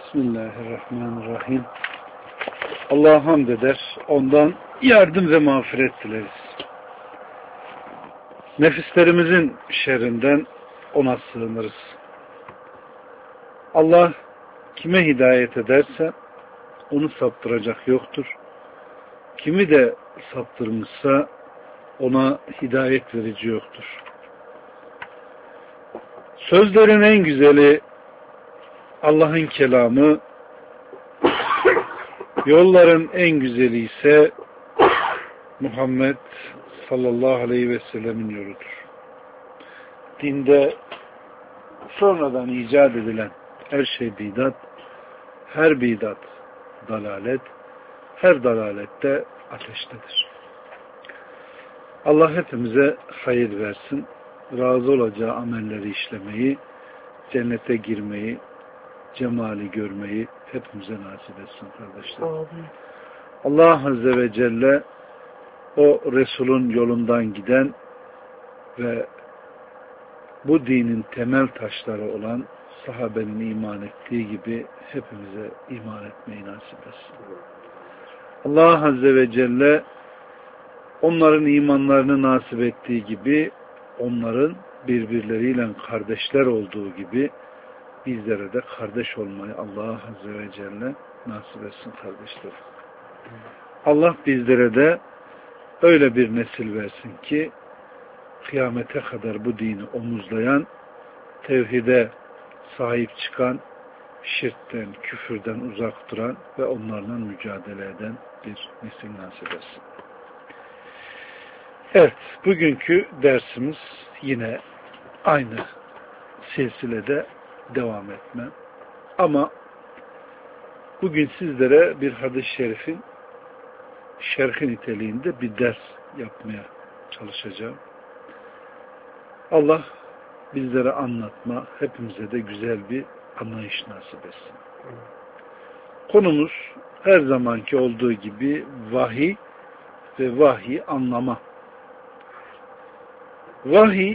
Bismillahirrahmanirrahim. Allah'a hamd eder, ondan yardım ve mağfiret dileriz. Nefislerimizin şerrinden ona sığınırız. Allah kime hidayet ederse onu saptıracak yoktur. Kimi de saptırmışsa ona hidayet verici yoktur. Sözlerin en güzeli Allah'ın kelamı, yolların en güzeli ise Muhammed sallallahu aleyhi ve sellemin yoludur. Dinde sonradan icat edilen her şey bidat, her bidat dalalet, her dalalette ateştedir. Allah hepimize hayır versin, razı olacağı amelleri işlemeyi, cennete girmeyi, cemali görmeyi hepimize nasip etsin kardeşlerim. Allah Azze ve Celle o Resul'ün yolundan giden ve bu dinin temel taşları olan sahabenin iman ettiği gibi hepimize iman etmeyi nasip etsin. Allah Azze ve Celle onların imanlarını nasip ettiği gibi onların birbirleriyle kardeşler olduğu gibi bizlere de kardeş olmayı Allah Azze ve Celle nasip etsin kardeşlerim. Allah bizlere de öyle bir nesil versin ki kıyamete kadar bu dini omuzlayan, tevhide sahip çıkan, şirkten, küfürden uzak duran ve onlarla mücadele eden bir nesil nasip etsin. Evet, bugünkü dersimiz yine aynı silsilede devam etme. Ama bugün sizlere bir hadis-i şerifin şerhi niteliğinde bir ders yapmaya çalışacağım. Allah bizlere anlatma, hepimize de güzel bir anlayış nasip etsin. Konumuz her zamanki olduğu gibi vahiy ve vahiy anlama. Vahiy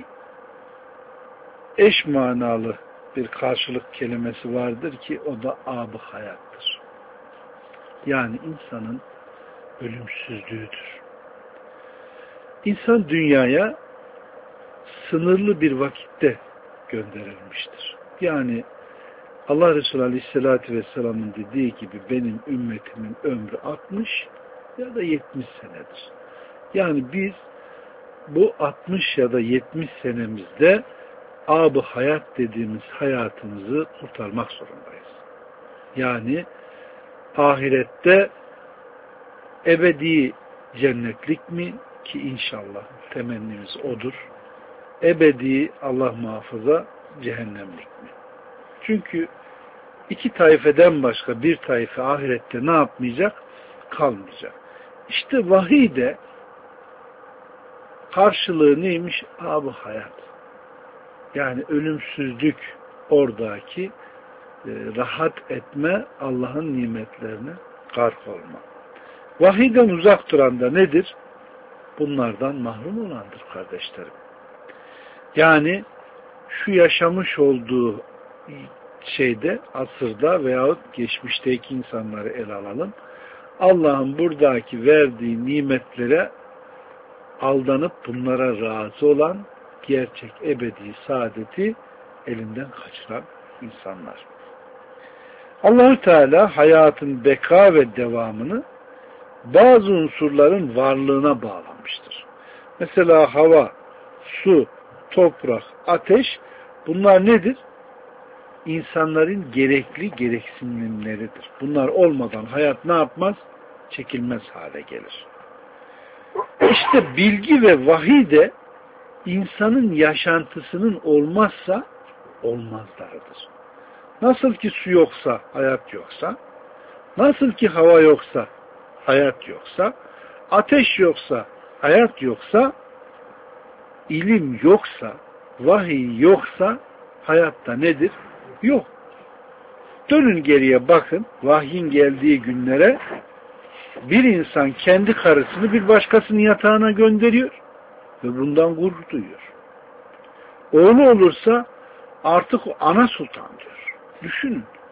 eş manalı bir karşılık kelimesi vardır ki o da ab-ı hayattır. Yani insanın ölümsüzlüğüdür. İnsan dünyaya sınırlı bir vakitte gönderilmiştir. Yani Allah Resulü Aleyhisselatü Vesselam'ın dediği gibi benim ümmetimin ömrü 60 ya da 70 senedir. Yani biz bu 60 ya da 70 senemizde ab-ı hayat dediğimiz hayatımızı kurtarmak zorundayız. Yani ahirette ebedi cennetlik mi ki inşallah temennimiz odur. Ebedi Allah muhafaza cehennemlik mi? Çünkü iki taifeden başka bir taife ahirette ne yapmayacak? Kalmayacak. İşte vahiy de karşılığı neymiş? Ab-ı hayat. Yani ölümsüzlük oradaki rahat etme, Allah'ın nimetlerine gark olma. Vahiyden uzak duran da nedir? Bunlardan mahrum olandır kardeşlerim. Yani şu yaşamış olduğu şeyde, asırda veyahut geçmişteki insanları ele alalım. Allah'ın buradaki verdiği nimetlere aldanıp bunlara razı olan gerçek ebedi saadeti elinden kaçıran insanlar. Allah-u Teala hayatın beka ve devamını bazı unsurların varlığına bağlamıştır. Mesela hava, su, toprak, ateş bunlar nedir? İnsanların gerekli gereksinimleridir. Bunlar olmadan hayat ne yapmaz? Çekilmez hale gelir. İşte bilgi ve vahiy de insanın yaşantısının olmazsa olmazlarıdır. Nasıl ki su yoksa hayat yoksa, nasıl ki hava yoksa hayat yoksa, ateş yoksa hayat yoksa, ilim yoksa, vahiy yoksa hayatta nedir? Yok. Dönün geriye bakın, vahyin geldiği günlere bir insan kendi karısını bir başkasının yatağına gönderiyor ve bundan gurur duyuyor. Oğlu olursa artık o ana sultan diyor. Düşünün.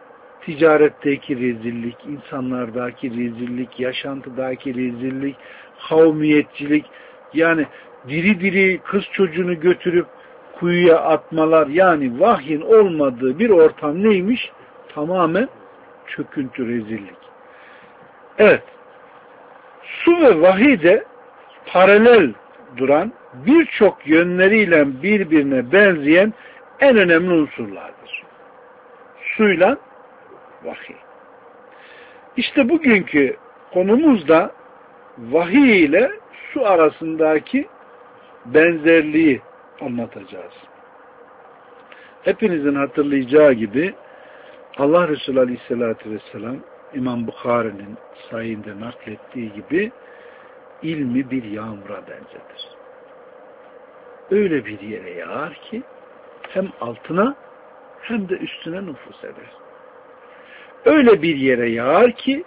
ticaretteki rezillik, insanlardaki rezillik, yaşantıdaki rezillik, kavmiyetçilik, yani diri diri kız çocuğunu götürüp kuyuya atmalar, yani vahyin olmadığı bir ortam neymiş? Tamamen çöküntü, rezillik. Evet, su ve vahiy de paralel duran, birçok yönleriyle birbirine benzeyen en önemli unsurlardır. Suyla vahiy. İşte bugünkü konumuz da vahiy ile su arasındaki benzerliği anlatacağız. Hepinizin hatırlayacağı gibi Allah Resulü Aleyhisselatü Vesselam İmam Bukhari'nin sayında naklettiği gibi ilmi bir yağmura benzetir. Öyle bir yere yağar ki hem altına hem de üstüne nüfuz eder. Öyle bir yere yağar ki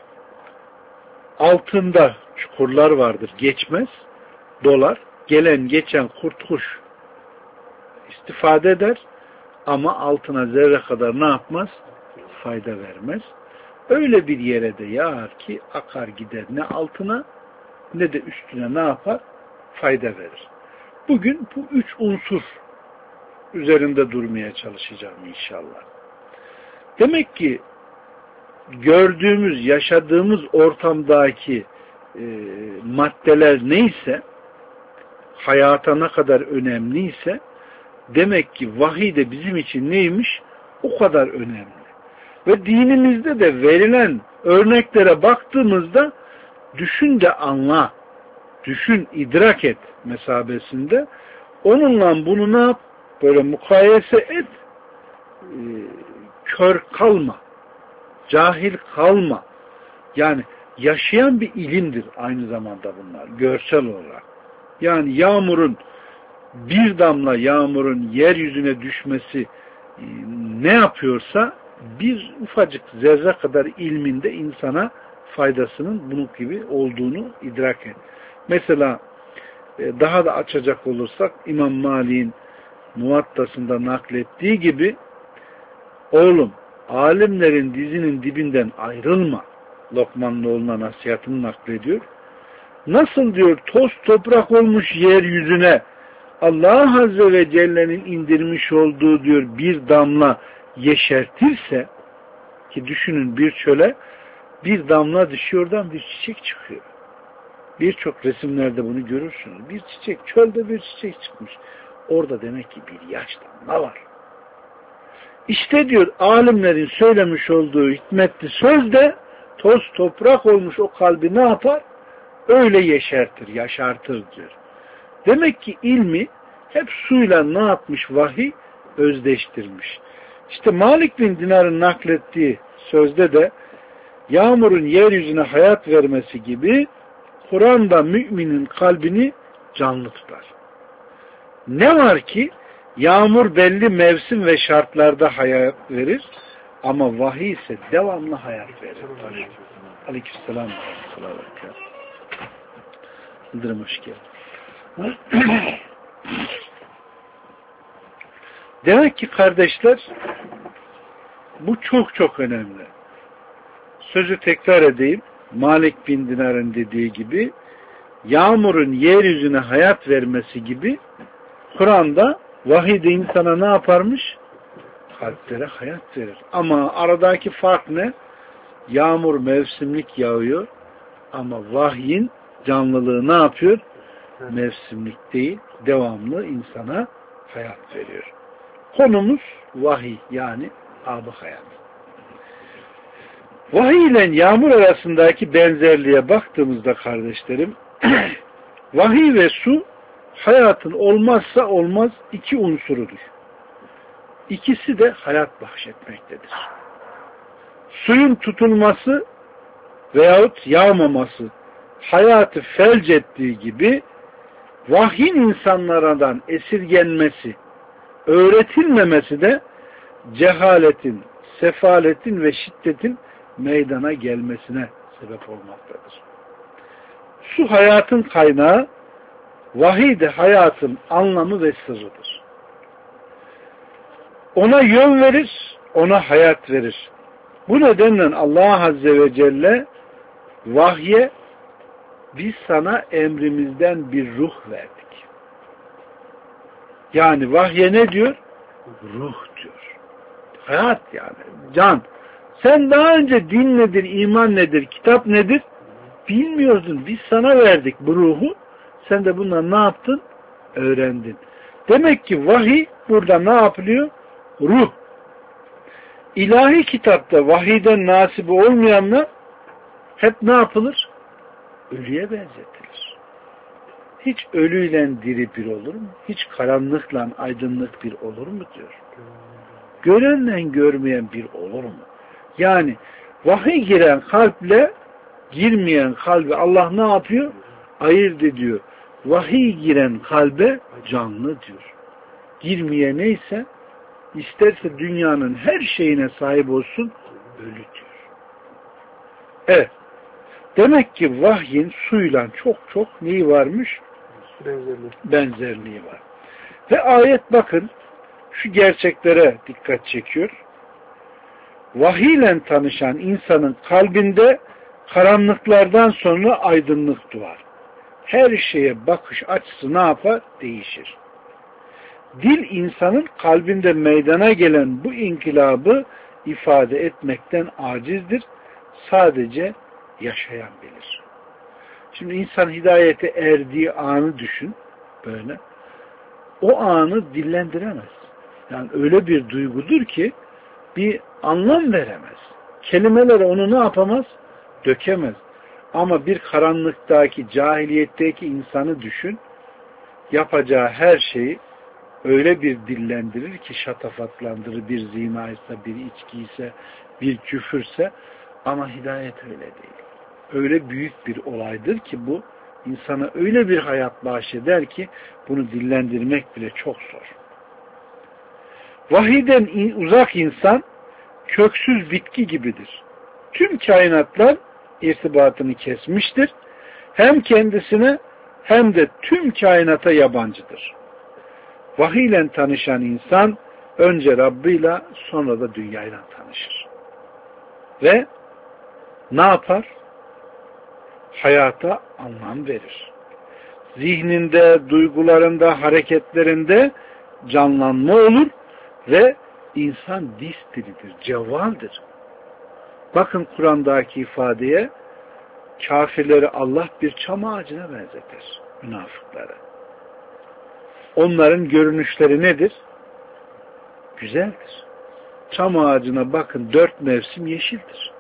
altında çukurlar vardır, geçmez, dolar, gelen geçen kurt kuş istifade eder ama altına zerre kadar ne yapmaz? Fayda vermez. Öyle bir yere de yağar ki akar gider, ne altına ne de üstüne ne yapar? Fayda verir. Bugün bu üç unsur üzerinde durmaya çalışacağım inşallah. Demek ki gördüğümüz, yaşadığımız ortamdaki maddeler neyse, hayata ne kadar önemliyse, demek ki vahiy de bizim için neymiş? O kadar önemli. Ve dinimizde de verilen örneklere baktığımızda düşün de anla, düşün, idrak et mesabesinde, onunla bunu ne yap? Böyle mukayese et, kör kalma, cahil kalma. Yani yaşayan bir ilimdir aynı zamanda bunlar, görsel olarak. Yani yağmurun, bir damla yağmurun yeryüzüne düşmesi ne yapıyorsa, bir ufacık zerre kadar ilminde insana faydasının bunun gibi olduğunu idrak et. Mesela daha da açacak olursak İmam Malik'in Muvattası'nda naklettiği gibi, oğlum alimlerin dizinin dibinden ayrılma. Lokman'ın oğluna nasihatını naklediyor. Nasıl diyor toz toprak olmuş yeryüzüne Allah Azze ve Celle'nin indirmiş olduğu diyor bir damla yeşertirse, ki düşünün bir çöle bir damla düşüyordan bir çiçek çıkıyor. Birçok resimlerde bunu görürsünüz. Bir çiçek, çölde bir çiçek çıkmış. Orada demek ki bir yaş damla var. İşte diyor alimlerin söylemiş olduğu hikmetli söz de toz toprak olmuş o kalbi ne yapar? Öyle yeşertir, yaşartır diyor. Demek ki ilmi hep suyla ne yapmış vahiy? Özdeştirmiş. İşte Malik bin Dinar'ın naklettiği sözde de yağmurun yeryüzüne hayat vermesi gibi Kur'an'da müminin kalbini canlı tutar. Ne var ki yağmur belli mevsim ve şartlarda hayat verir ama vahiy ise devamlı hayat verir. Aleykümselam. Yıldırım hoş geldin. Demek ki kardeşler bu çok çok önemli. Sözü tekrar edeyim. Malik bin Dinar'ın dediği gibi yağmurun yeryüzüne hayat vermesi gibi Kur'an'da vahiy de insana ne yaparmış? Kalplere hayat verir. Ama aradaki fark ne? Yağmur mevsimlik yağıyor ama vahyin canlılığı ne yapıyor? Mevsimlik değil, devamlı insana hayat veriyor. Konumuz vahiy, yani ab-ı hayat. Vahiy ile yağmur arasındaki benzerliğe baktığımızda kardeşlerim, vahiy ve su hayatın olmazsa olmaz iki unsurudur. İkisi de hayat bahşetmektedir. Suyun tutulması veyahut yağmaması hayatı felç ettiği gibi vahyin insanlardan esirgenmesi, öğretilmemesi de cehaletin, sefaletin ve şiddetin meydana gelmesine sebep olmaktadır. Su hayatın kaynağı, vahiy de hayatın anlamı ve sırrıdır. Ona yön verir, ona hayat verir. Bu nedenle Allah Azze ve Celle vahye biz sana emrimizden bir ruh verdik. Yani vahye ne diyor? Ruh diyor. Hayat yani. Can. Sen daha önce din nedir, iman nedir, kitap nedir bilmiyordun. Biz sana verdik bu ruhu. Sen de bundan ne yaptın? Öğrendin. Demek ki vahiy burada ne yapılıyor? Ruh. İlahi kitapta vahiyden nasibi olmayanlar hep ne yapılır? Ölüye benzetilir. Hiç ölüyle diri bir olur mu? Hiç karanlıkla aydınlık bir olur mu diyor. Görenle görmeyen bir olur mu? Yani vahiy giren kalple girmeyen kalbi Allah ne yapıyor? Ayırt ediyor. Vahiy giren kalbe canlı diyor. Girmeye neyse isterse dünyanın her şeyine sahip olsun ölü diyor. Evet. Demek ki vahyin suyla çok neyi varmış? Benzerliği var. Ve ayet bakın şu gerçeklere dikkat çekiyor. Vahiyle tanışan insanın kalbinde karanlıklardan sonra aydınlık doğar. Her şeye bakış açısı ne yapar? Değişir. Dil insanın kalbinde meydana gelen bu inkılabı ifade etmekten acizdir. Sadece yaşayan bilir. Şimdi insan hidayete erdiği anı düşün böyle. O anı dillendiremez. Yani öyle bir duygudur ki bir anlam veremez. Kelimeler onu ne yapamaz? Dökemez. Ama bir karanlıktaki, cahiliyetteki insanı düşün. Yapacağı her şeyi öyle bir dillendirir ki şatafatlandırır, bir zinaysa, bir içkiyse, bir küfürse, ama hidayet öyle değil. Öyle büyük bir olaydır ki bu insana öyle bir hayat bahşeder ki bunu dillendirmek bile çok zor. Vahiyden uzak insan köksüz bitki gibidir. Tüm kainatlar irtibatını kesmiştir. Hem kendisine hem de tüm kainata yabancıdır. Vahiyle tanışan insan önce Rabb'iyle sonra da dünyayla tanışır. Ve ne yapar? Hayata anlam verir. Zihninde, duygularında, hareketlerinde canlanma olur ve insan distilidir, cevvaldir. Bakın Kur'an'daki ifadeye, kafirleri Allah bir çam ağacına benzetir, münafıkları. Onların görünüşleri nedir? Güzeldir. Çam ağacına bakın, 4 mevsim yeşildir.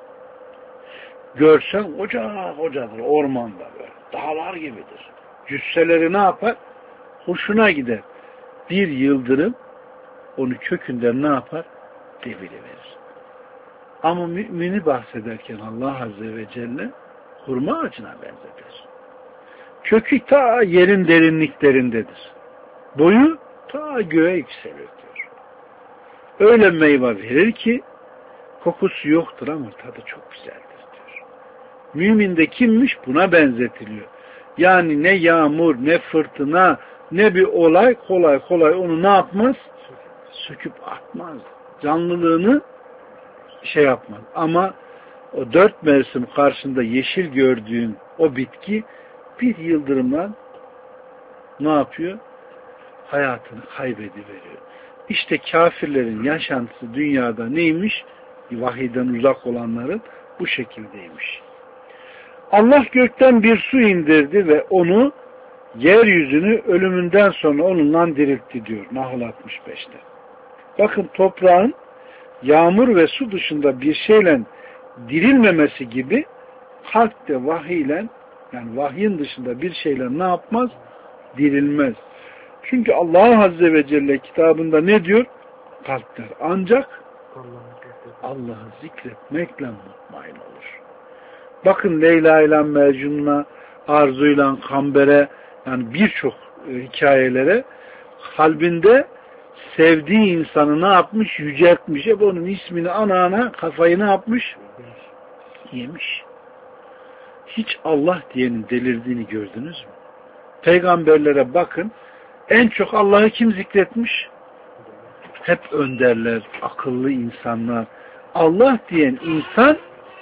Görsen kocadır, ormanda böyle, dağlar gibidir. Cüsseleri ne yapar? Hoşuna gider. Bir yıldırım onu kökünden ne yapar? Deviriverir. Ama mümini bahsederken Allah Azze ve Celle hurma ağacına benzetir. Kökü ta yerin derinliklerindedir. Boyu ta göğe yükselir diyor. Öyle meyve verir ki kokusu yoktur ama tadı çok güzeldir diyor. Mümin de kimmiş? Buna benzetiliyor. Yani ne yağmur, ne fırtına, ne bir olay kolay onu ne yapmaz? Söküp atmaz. Canlılığını yapmaz. Ama o 4 mevsim karşında yeşil gördüğün o bitki bir yıldırımla ne yapıyor? Hayatını kaybediveriyor. İşte kafirlerin yaşantısı dünyada neymiş? Vahiyden uzak olanların bu şekildeymiş. Allah gökten bir su indirdi ve onu, yeryüzünü ölümünden sonra onunla diriltti diyor Nahl 65'te. Bakın toprağın yağmur ve su dışında bir şeyle dirilmemesi gibi kalp de vahiyle, yani vahyin dışında bir şeyle ne yapmaz? Dirilmez. Çünkü Allah Azze ve Celle kitabında ne diyor? Kalpler ancak Allah'ı zikretmekle mutmain olur. Bakın Leyla ile Mecnun'a, Arzu ile Kamber'e, yani birçok hikayelere kalbinde sevdiği insanı ne yapmış? Yüceltmiş. Hep onun ismini ana kafayı ne yapmış? Yemiş. Hiç Allah diyenin delirdiğini gördünüz mü? Peygamberlere bakın. En çok Allah'ı kim zikretmiş? Hep önderler, akıllı insanlar, Allah diyen insan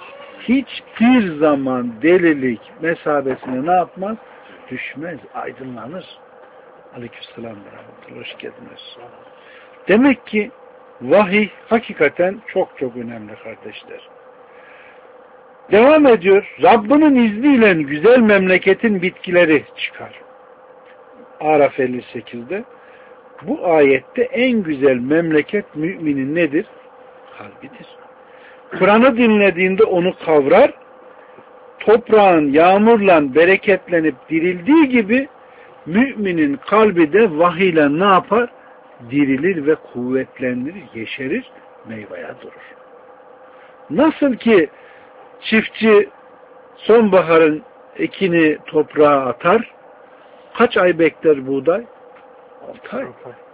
hiçbir zaman delilik mesabesine ne yapmaz? Düşmez, aydınlanır. Aleykümselam ve rahmetullah. Hoş geldiniz. Demek ki vahiy hakikaten çok çok önemli kardeşler. Devam ediyor. Rabbinin izniyle güzel memleketin bitkileri çıkar. Araf 58'de. Bu ayette en güzel memleket müminin nedir? Kalbidir. Kur'an'ı dinlediğinde onu kavrar, toprağın yağmurla bereketlenip dirildiği gibi müminin kalbi de vahiyle ne yapar? Dirilir ve kuvvetlenir, yeşerir, meyveye durur. Nasıl ki çiftçi sonbaharın ekini toprağa atar, kaç ay bekler buğday? 6 ay.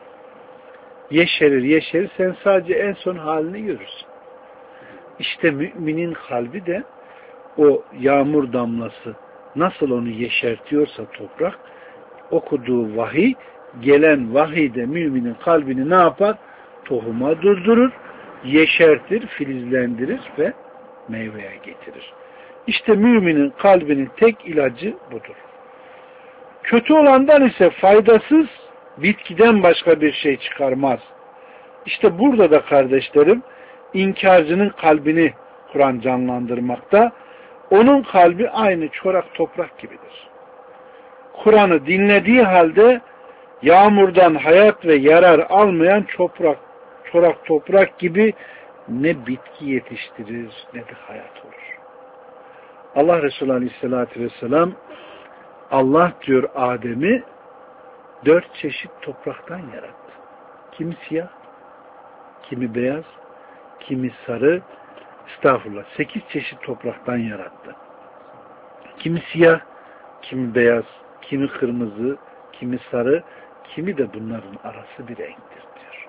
Yeşerir, yeşerir, sen sadece en son halini görürsün. İşte müminin kalbi de o yağmur damlası nasıl onu yeşertiyorsa toprak, okuduğu vahiy, gelen vahiy de müminin kalbini ne yapar? Tohuma durdurur, yeşertir, filizlendirir ve meyveye getirir. İşte müminin kalbinin tek ilacı budur. Kötü olandan ise faydasız bitkiden başka bir şey çıkarmaz. İşte burada da kardeşlerim, inkarcının kalbini Kur'an canlandırmakta. Onun kalbi aynı çorak toprak gibidir. Kur'an'ı dinlediği halde yağmurdan hayat ve yarar almayan çorak toprak gibi ne bitki yetiştirir ne de hayat olur. Allah Resulü Aleyhisselatü Vesselam, Allah diyor Adem'i 4 çeşit topraktan yarattı. Kimi siyah, kimi beyaz, kimi sarı, 8 çeşit topraktan yarattı. Kimi siyah, kimi beyaz, kimi kırmızı, kimi sarı, kimi de bunların arası bir renktir diyor.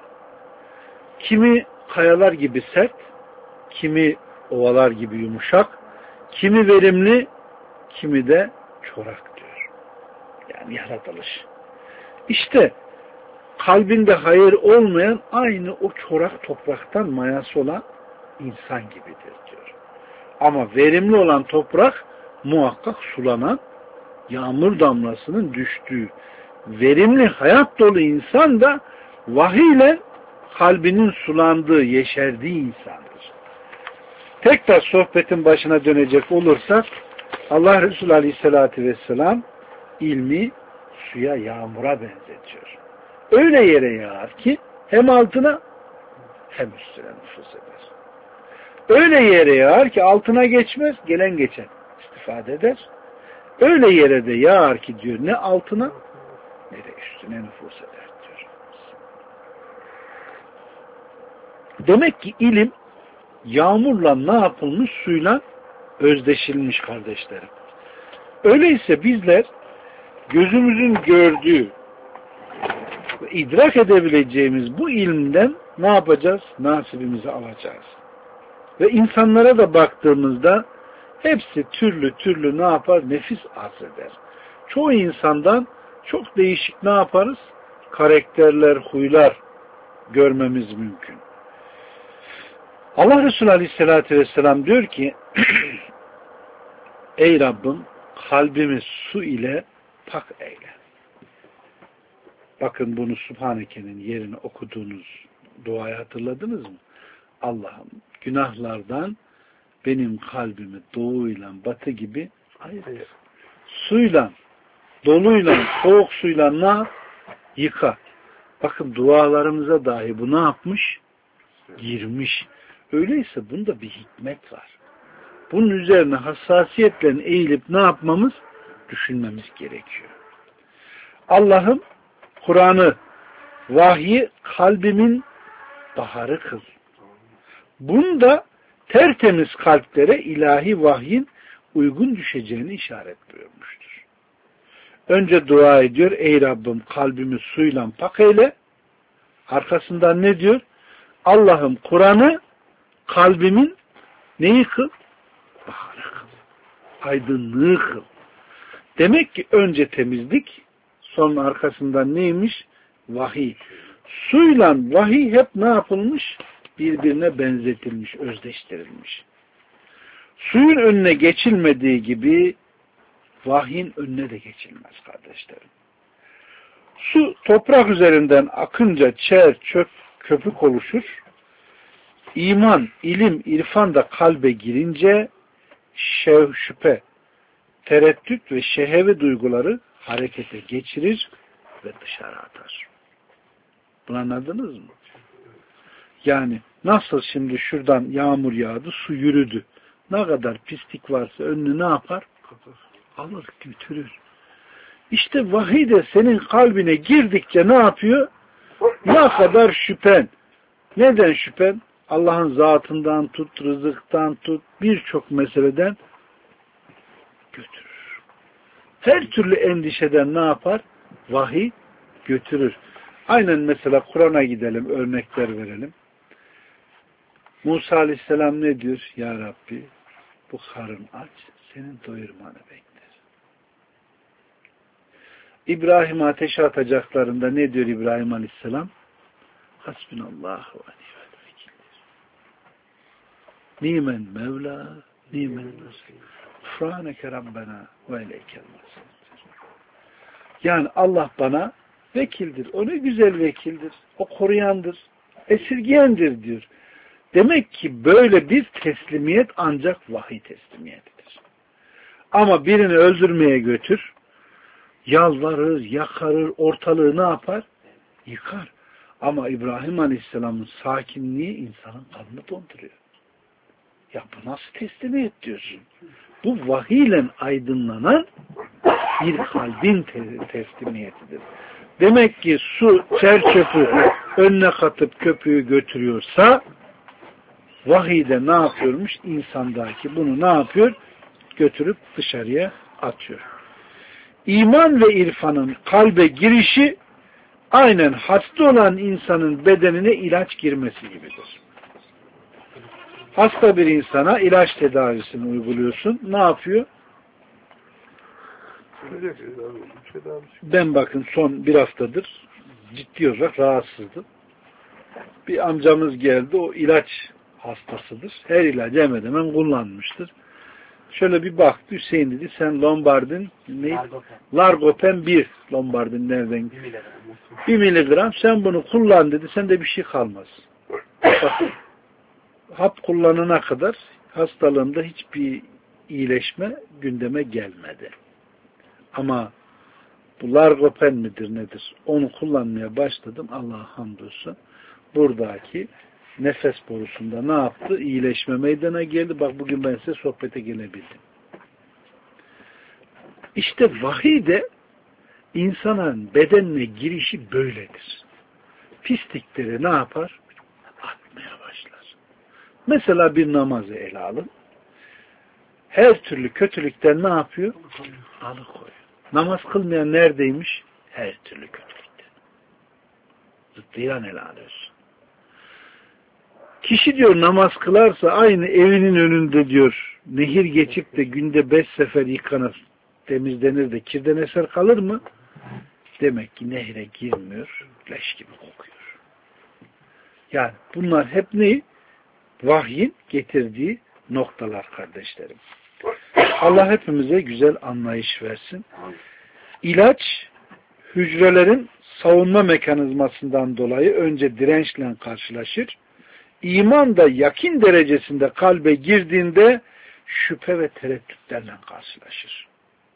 Kimi kayalar gibi sert, kimi ovalar gibi yumuşak, kimi verimli, kimi de çorak diyor. Yani yaratılış. İşte kalbinde hayır olmayan aynı o çorak topraktan mayası olan insan gibidir diyor. Ama verimli olan toprak muhakkak sulanan, yağmur damlasının düştüğü, verimli hayat dolu insan da vahiyle kalbinin sulandığı, yeşerdiği insandır. Tekrar sohbetin başına dönecek olursak, Allah Resulü Aleyhisselatü Vesselam ilmi suya, yağmura benzetiyor. Öyle yere yağar ki hem altına hem üstüne nüfuz eder. Öyle yere yağar ki altına geçmez, gelen geçen istifade eder. Öyle yere de yağar ki diyor ne altına ne de üstüne nüfuz eder diyor. Demek ki ilim yağmurla ne yapılmış? Suyla özdeşilmiş kardeşlerim. Öyleyse bizler gözümüzün gördüğü ve idrak edebileceğimiz bu ilimden ne yapacağız? Nasibimizi alacağız. Ve insanlara da baktığımızda hepsi türlü türlü ne yapar? Nefis arz eder. Çoğu insandan çok değişik ne yaparız? Karakterler, huylar görmemiz mümkün. Allah Resulü Aleyhisselatü Vesselam diyor ki ey Rabbim kalbimi su ile pak eyle. Bakın bunu Subhaneke'nin yerine okuduğunuz duayı hatırladınız mı? Allah'ım günahlardan benim kalbimi doğuyla batı gibi ayır. Suyla, doluyla, soğuk suyla ne yap? Yıka. Bakın dualarımıza dahi bu ne yapmış? Girmiş. Öyleyse bunda bir hikmet var. Bunun üzerine hassasiyetle eğilip ne yapmamız? Düşünmemiz gerekiyor. Allah'ım Kur'an'ı, vahyi kalbimin baharı kıl. Bunda tertemiz kalplere ilahi vahyin uygun düşeceğini işaret buyurmuştur. Önce dua ediyor. Ey Rabbim kalbimi suyla pak eyle. Arkasından ne diyor? Allah'ım Kur'an'ı kalbimin neyi kıl? Baharı kıl. Aydınlığı kıl. Demek ki önce temizlik, sonra arkasından neymiş? Vahiy. Suyla vahiy hep ne yapılmış? birbirine benzetilmiş, özdeştirilmiş. Suyun önüne geçilmediği gibi vahyin önüne de geçilmez kardeşlerim. Su toprak üzerinden akınca çer, çöp, köpük oluşur. İman, ilim, irfan da kalbe girince şüphe, tereddüt ve şehve duyguları harekete geçirir ve dışarı atar. Bunu anladınız mı? Yani nasıl şimdi şuradan yağmur yağdı, su yürüdü. Ne kadar pislik varsa önünü ne yapar? Alır, götürür. İşte vahiy de senin kalbine girdikçe ne yapıyor? Ne kadar şüphen. Neden şüphen? Allah'ın zatından tut, rızıktan tut, birçok meseleden götürür. Her türlü endişeden ne yapar? Vahiy götürür. Aynen mesela Kur'an'a gidelim, örnekler verelim. Musa Aleyhisselam ne diyor? Ya Rabbi, bu karın aç, senin doyurmanı bekler. İbrahim'i ateşe atacaklarında ne diyor İbrahim Aleyhisselam? Hasbunallahu ve ni'mel vekildir. Nimen Mevla, nimen nasir. Gufraneke Rabbena ve ileykel masir. Yani Allah bana vekildir. O ne güzel vekildir. O koruyandır. Esirgeyendir diyor. Demek ki böyle bir teslimiyet ancak vahiy teslimiyetidir. Ama birini öldürmeye götür, yalvarır, yakarır, ortalığı ne yapar? Yıkar. Ama İbrahim Aleyhisselam'ın sakinliği insanın kanını donduruyor. Ya bu nasıl teslimiyet diyorsun? Bu vahiyle aydınlanan bir kalbin teslimiyetidir. Demek ki su çerçöpü önüne katıp köpüğü götürüyorsa vahiyde ne yapıyormuş? İnsandaki bunu ne yapıyor? Götürüp dışarıya atıyor. İman ve irfanın kalbe girişi aynen hasta olan insanın bedenine ilaç girmesi gibidir. Hasta bir insana ilaç tedavisini uyguluyorsun. Ne yapıyor? Ben bakın son bir haftadır ciddi olarak rahatsızdım. Bir amcamız geldi. O ilaç hastasıdır. Her ilacı hemen hemen kullanmıştır. Şöyle bir baktı. Hüseyin dedi sen Lombardin Largopen 1 Lombardin nereden? 1 miligram. Sen bunu kullan dedi. Sende bir şey kalmaz. Bakın, hap kullanana kadar hastalığımda hiçbir iyileşme gündeme gelmedi. Ama bu Largopen midir nedir? Onu kullanmaya başladım. Allah'a hamdolsun. Buradaki nefes borusunda ne yaptı? İyileşme meydana geldi. Bak bugün ben size sohbete gelebildim. İşte vahiy de insanın bedenine girişi böyledir. Pislikleri ne yapar? Atmaya başlar. Mesela bir namazı ele alın. Her türlü kötülükten ne yapıyor? Alıkoyuyor. Namaz kılmayan neredeymiş? Her türlü kötülükten. Zıttıyla ele alıyorsun. Kişi diyor namaz kılarsa aynı evinin önünde diyor nehir geçip de günde 5 sefer yıkanır, temizlenir de kirden eser kalır mı? Demek ki nehre girmiyor, leş gibi kokuyor. Yani bunlar hep ne? Vahyin getirdiği noktalar kardeşlerim. Allah hepimize güzel anlayış versin. İlaç hücrelerin savunma mekanizmasından dolayı önce dirençle karşılaşır. İman da yakin derecesinde kalbe girdiğinde şüphe ve tereddütlerle karşılaşır.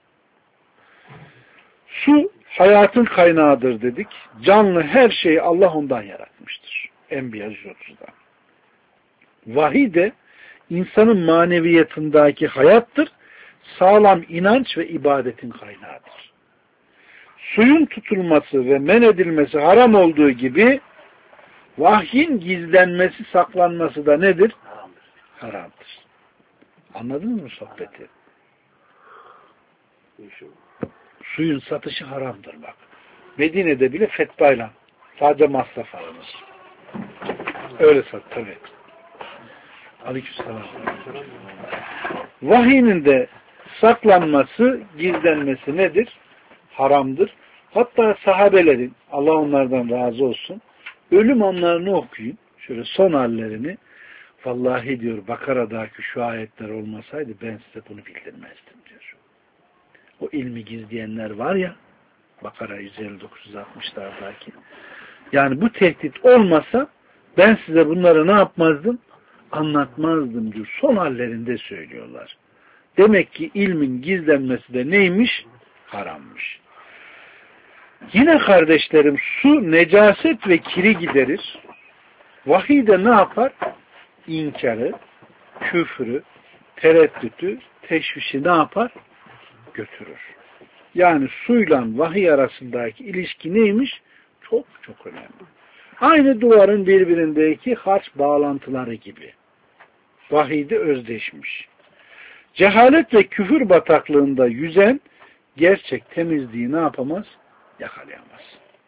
Su hayatın kaynağıdır dedik. Canlı her şeyi Allah ondan yaratmıştır. Enbiya 130'da. Vahiy de insanın maneviyatındaki hayattır. Sağlam inanç ve ibadetin kaynağıdır. Suyun tutulması ve men edilmesi haram olduğu gibi vahyin gizlenmesi, saklanması da nedir? Haramdır. Anladınız mı sohbeti? Suyun satışı haramdır bak. Medine'de bile fetvayla. Sadece masraf alınır. Öyle sat tabi. Aleykümselam. Vahinin de saklanması, gizlenmesi nedir? Haramdır. Hatta sahabelerin, Allah onlardan razı olsun, ölüm anlarını okuyun. şöyle son hallerini, vallahi diyor Bakara'daki şu ayetler olmasaydı ben size bunu bildirmezdim diyor. O ilmi gizleyenler var ya, Bakara 159-160'lardaki. Yani bu tehdit olmasa ben size bunları ne yapmazdım? Anlatmazdım diyor. Son hallerinde söylüyorlar. Demek ki ilmin gizlenmesi de neymiş? Harammış. Yine kardeşlerim su necaset ve kiri giderir. Vahiy de ne yapar? İnkarı, küfrü, tereddütü, teşvişi ne yapar? Götürür. Yani suyla vahiy arasındaki ilişki neymiş? Çok çok önemli. Aynı duvarın birbirindeki harç bağlantıları gibi. Vahiyde özdeşmiş. Cehalet ve küfür bataklığında yüzen gerçek temizliği ne yapamaz? Yakalayamaz.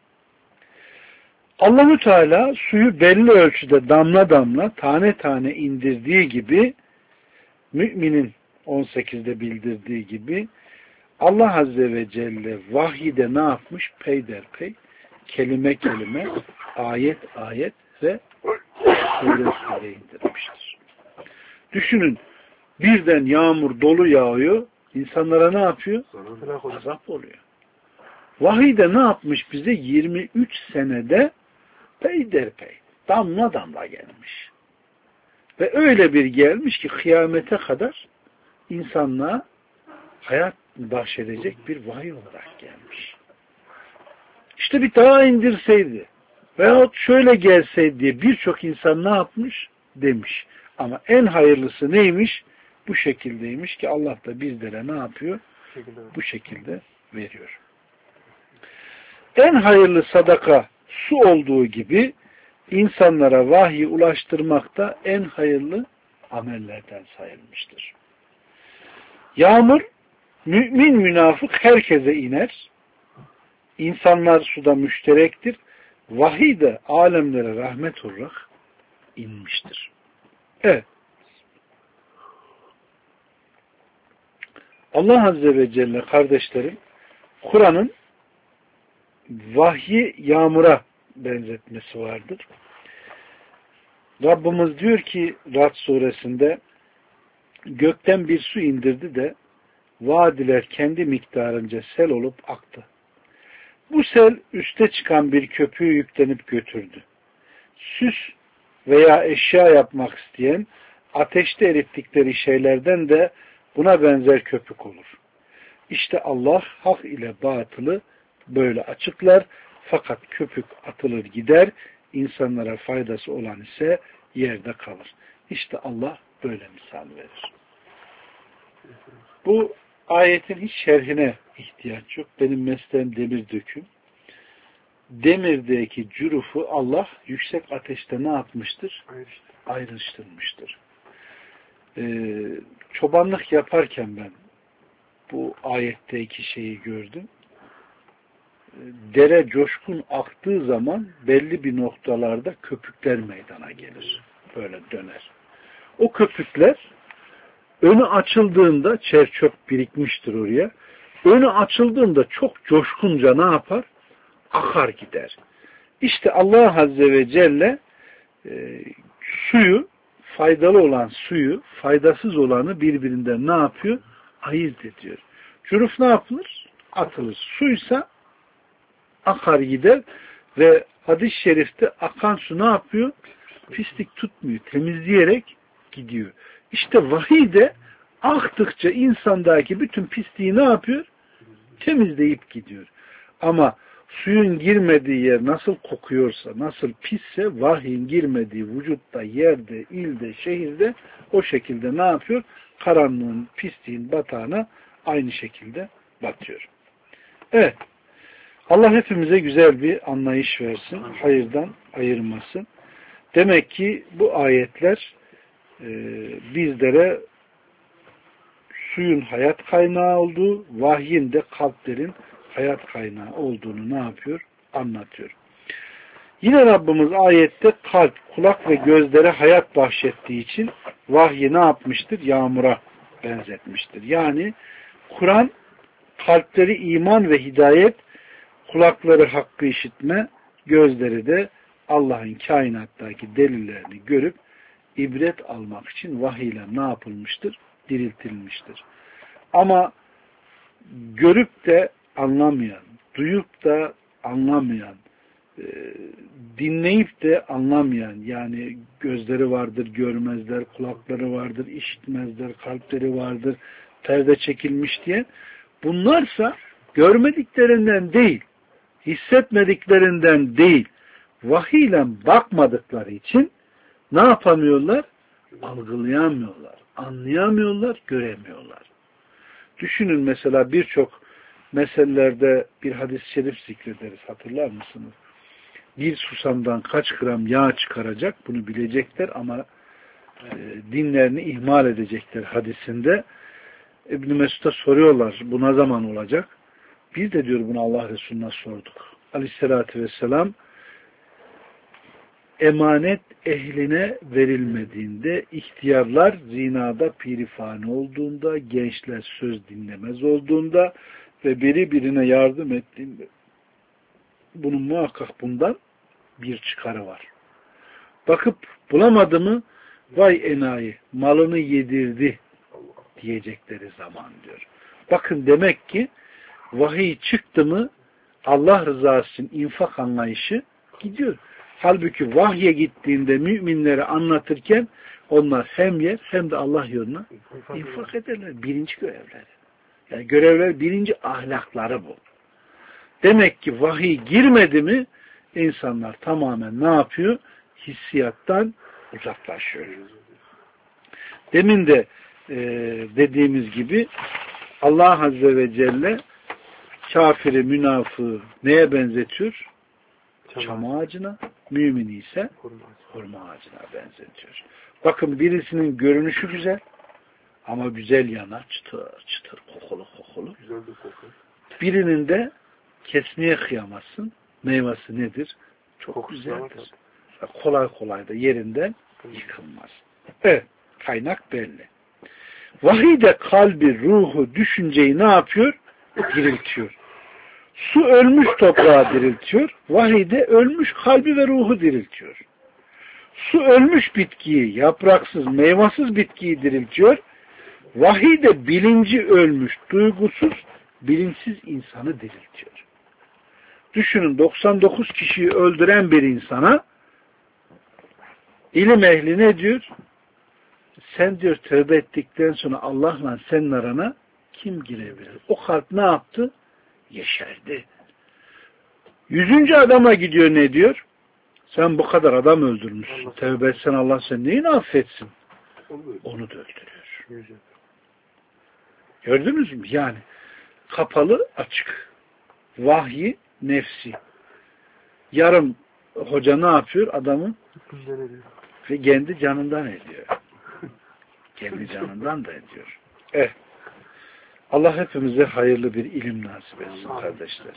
Allah-u Teala suyu belli ölçüde damla damla, tane tane indirdiği gibi, müminin 18'de bildirdiği gibi, Allah Azze ve Celle vahyide ne yapmış? Peyderpey, kelime kelime, ayet ayet ve sure sure indirmiştir. Düşünün, birden yağmur dolu yağıyor, insanlara ne yapıyor? Azap oluyor. Vahiyde ne yapmış bize? 23 senede peyderpey, damla damla gelmiş. Ve öyle bir gelmiş ki kıyamete kadar insanlığa hayat bahşedecek bir vahiy olarak gelmiş. İşte bir daha indirseydi veyahut şöyle gelseydi diye birçok insan ne yapmış? Demiş. Ama en hayırlısı neymiş? Bu şekildeymiş ki Allah da bizlere ne yapıyor? Bu şekilde veriyor. En hayırlı sadaka su olduğu gibi insanlara vahyi ulaştırmak da en hayırlı amellerden sayılmıştır. Yağmur, mümin münafık herkese iner. İnsanlar suda müşterektir. Vahiy de alemlere rahmet olarak inmiştir. Evet. Allah Azze ve Celle kardeşlerim, Kur'an'ın vahyi yağmura benzetmesi vardır. Rabbimiz diyor ki Ra'd suresinde, gökten bir su indirdi de vadiler kendi miktarınca sel olup aktı. Bu sel üste çıkan bir köpüğü yüklenip götürdü. Süs veya eşya yapmak isteyen ateşte erittikleri şeylerden de buna benzer köpük olur. İşte Allah hak ile batılı böyle açıklar, fakat köpük atılır gider, insanlara faydası olan ise yerde kalır. İşte Allah böyle misal verir. Bu ayetin hiç şerhine ihtiyaç yok. Benim mesleğim demir döküm. Demirdeki cürufu Allah yüksek ateşte ne yapmıştır? Ayrıştırmıştır. Çobanlık yaparken ben bu ayetteki şeyi gördüm. Dere coşkun aktığı zaman belli bir noktalarda köpükler meydana gelir. Böyle döner. O köpükler önü açıldığında, çer çöp birikmiştir oraya. Önü açıldığında çok coşkunca ne yapar? Akar gider. İşte Allah Azze ve Celle suyu, faydalı olan suyu, faydasız olanı birbirinden ne yapıyor? Ayırt ediyor. Cüruf ne yapılır? Atılır. Suysa akar gider ve hadis-i şerifte akan su ne yapıyor? Pislik tutmuyor. Temizleyerek gidiyor. İşte vahiy de aktıkça insandaki bütün pisliği ne yapıyor? Temizleyip gidiyor. Ama suyun girmediği yer nasıl kokuyorsa, nasıl pisse, vahyin girmediği vücutta, yerde, ilde, şehirde o şekilde ne yapıyor? Karanlığın, pisliğin batağına aynı şekilde batıyor. Evet. Allah hepimize güzel bir anlayış versin. Hayırdan ayırmasın. Demek ki bu ayetler bizlere suyun hayat kaynağı olduğu, vahyin de kalplerin hayat kaynağı olduğunu ne yapıyor? Anlatıyor. Yine Rabbimiz ayette kalp, kulak ve gözlere hayat bahşettiği için vahyi ne yapmıştır? Yağmura benzetmiştir. Yani Kur'an kalpleri iman ve hidayet, kulakları hakkı işitme, gözleri de Allah'ın kainattaki delillerini görüp ibret almak için vahiyle ne yapılmıştır? Diriltilmiştir. Ama görüp de anlamayan, duyup da anlamayan, dinleyip de anlamayan, yani gözleri vardır, görmezler, kulakları vardır, işitmezler, kalpleri vardır, perde çekilmiş diye. Bunlarsa görmediklerinden değil, hissetmediklerinden değil, vahiyle bakmadıkları için ne yapamıyorlar? Algılayamıyorlar, anlayamıyorlar, göremiyorlar. Düşünün mesela birçok meselelerde bir hadis-i şerif zikrederiz. Hatırlar mısınız? Bir susamdan kaç gram yağ çıkaracak bunu bilecekler ama dinlerini ihmal edecekler hadisinde. İbn-i Mesud'a soruyorlar bu ne zaman olacak? Biz de diyor bunu Allah Resulü'ne sorduk. Aleyhissalatü vesselam emanet ehline verilmediğinde, ihtiyarlar zinada pirifani olduğunda, gençler söz dinlemez olduğunda ve biri birine yardım ettiğinde bunun muhakkak bundan bir çıkarı var. Bakıp bulamadı mı vay enayi malını yedirdi diyecekleri zaman diyor. Bakın demek ki vahiy çıktı mı Allah rızası için infak anlayışı gidiyor. Halbuki vahye gittiğinde müminleri anlatırken onlar hem yer hem de Allah yoluna infak ederler. Birinci görevleri. Yani görevler birinci ahlakları bu. Demek ki vahiy girmedi mi insanlar tamamen ne yapıyor? Hissiyattan uzaklaşıyor. Demin de dediğimiz gibi Allah Azze ve Celle kafiri, münafığı neye benzetiyor? Çam ağacına, mümini ise hurma ağacına benzetiyor. Bakın birisinin görünüşü güzel ama güzel yana çıtır çıtır kokulu kokulu. Birinin de kesmeye kıyamazsın. Meyvesi nedir? Çok güzeldir. Kolay kolay da yerinden yıkılmaz. Evet. Kaynak belli. Vahiy de kalbi, ruhu, düşünceyi ne yapıyor? Diriltiyor. Su ölmüş toprağı diriltiyor. Vahiy de ölmüş kalbi ve ruhu diriltiyor. Su ölmüş bitkiyi, yapraksız, meyvasız bitkiyi diriltiyor. Vahiy de bilinci ölmüş, duygusuz, bilinçsiz insanı diriltiyor. Düşünün 99 kişiyi öldüren bir insana ilim ehli ne diyor? Sen diyor tövbe ettikten sonra Allah'la senin arana kim girebilir? O kalp ne yaptı? Yeşerdi. 100. adama gidiyor ne diyor? Sen bu kadar adam öldürmüşsün. Tövbe etsen Allah sen neyini affetsin? Onu da öldürüyor. Gördünüz mü? Yani kapalı açık. Vahyi nefsi. Yarım hoca ne yapıyor? Adamı ve kendi canından ediyor. Kendi canından da ediyor. Allah hepimize hayırlı bir ilim nasip etsin kardeşler.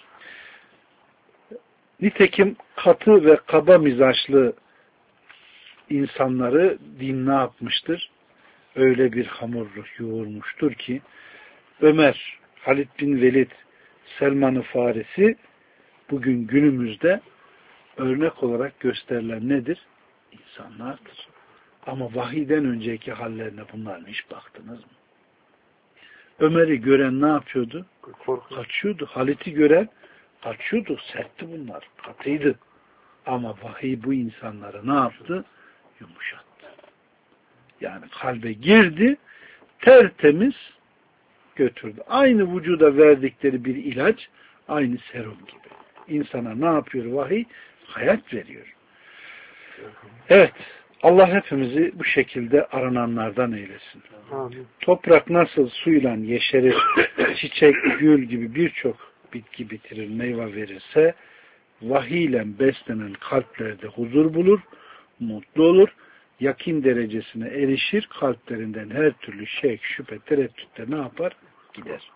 Nitekim katı ve kaba mizaçlı insanları din ne yapmıştır? Öyle bir hamurlu yoğurmuştur ki Ömer, Halid bin Velid, Selman-ı Farisi bugün günümüzde örnek olarak gösterilen nedir? İnsanlardır. Ama vahiyden önceki hallerine bunlar hiç baktınız mı? Ömer'i gören ne yapıyordu? Kaçıyordu. Halit'i gören kaçıyordu. Sertti bunlar. Katıydı. Ama vahiy bu insanları ne yaptı? Yumuşattı. Yani kalbe girdi, tertemiz götürdü. Aynı vücuda verdikleri bir ilaç, aynı serum gibi. İnsana ne yapıyor vahiy? Hayat veriyor. Evet. Allah hepimizi bu şekilde arananlardan eylesin. Amin. Toprak nasıl suyla yeşerir, çiçek, gül gibi birçok bitki bitirir, meyve verirse, vahiyle beslenen kalplerde huzur bulur, mutlu olur, yakin derecesine erişir, kalplerinden her türlü şek, şüphe, tereddütte ne yapar? Gider.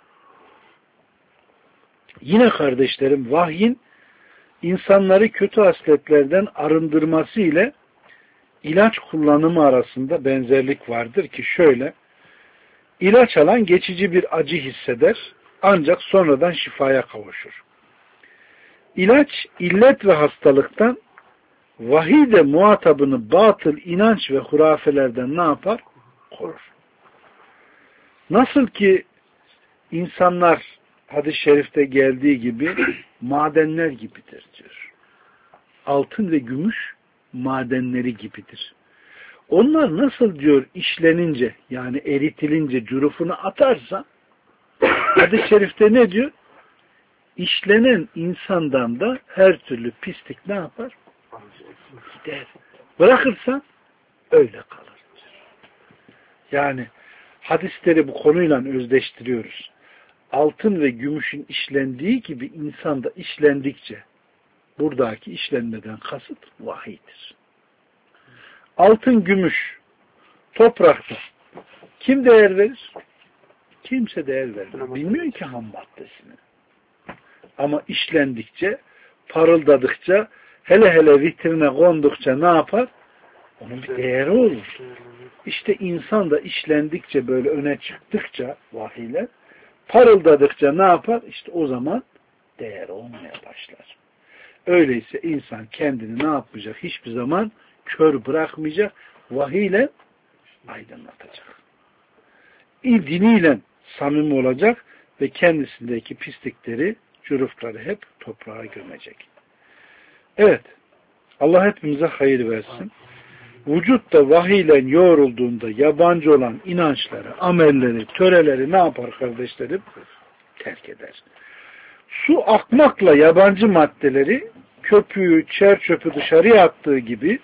Yine kardeşlerim, vahyin insanları kötü hasletlerden arındırması ile ilaç kullanımı arasında benzerlik vardır ki şöyle, ilaç alan geçici bir acı hisseder ancak sonradan şifaya kavuşur. İlaç, illet ve hastalıktan, vahiy de muhatabını batıl inanç ve hurafelerden ne yapar? Korur. Nasıl ki insanlar hadis-i şerifte geldiği gibi madenler gibidir diyor. Altın ve gümüş madenleri gibidir. Onlar nasıl diyor işlenince yani eritilince cürufunu atarsa hadis-i şerifte ne diyor? İşlenen insandan da her türlü pislik ne yapar? Gider. Bırakırsan öyle kalır. Yani hadisleri bu konuyla özdeştiriyoruz. Altın ve gümüşün işlendiği gibi insanda işlendikçe buradaki işlenmeden kasıt vahiydir. Altın, gümüş toprakta kim değer verir? Kimse değer vermez. Bilmiyor ki ham maddesini. Ama işlendikçe, parıldadıkça, hele hele vitrine kondukça ne yapar? Onun bir değeri olur. İşte insan da işlendikçe böyle öne çıktıkça vahiyle, parıldadıkça ne yapar? İşte o zaman değer olmaya başlar. Öyleyse insan kendini ne yapmayacak? Hiçbir zaman kör bırakmayacak. Vahiyle aydınlatacak. Diniyle samimi olacak ve kendisindeki pislikleri, cürufları hep toprağa gömecek. Evet. Allah hepimize hayır versin. Vücutta vahiyle yoğrulduğunda yabancı olan inançları, amelleri, töreleri ne yapar kardeşlerim? Terk eder. Su akmakla yabancı maddeleri köpüğü, çer çöpü dışarıya attığı gibi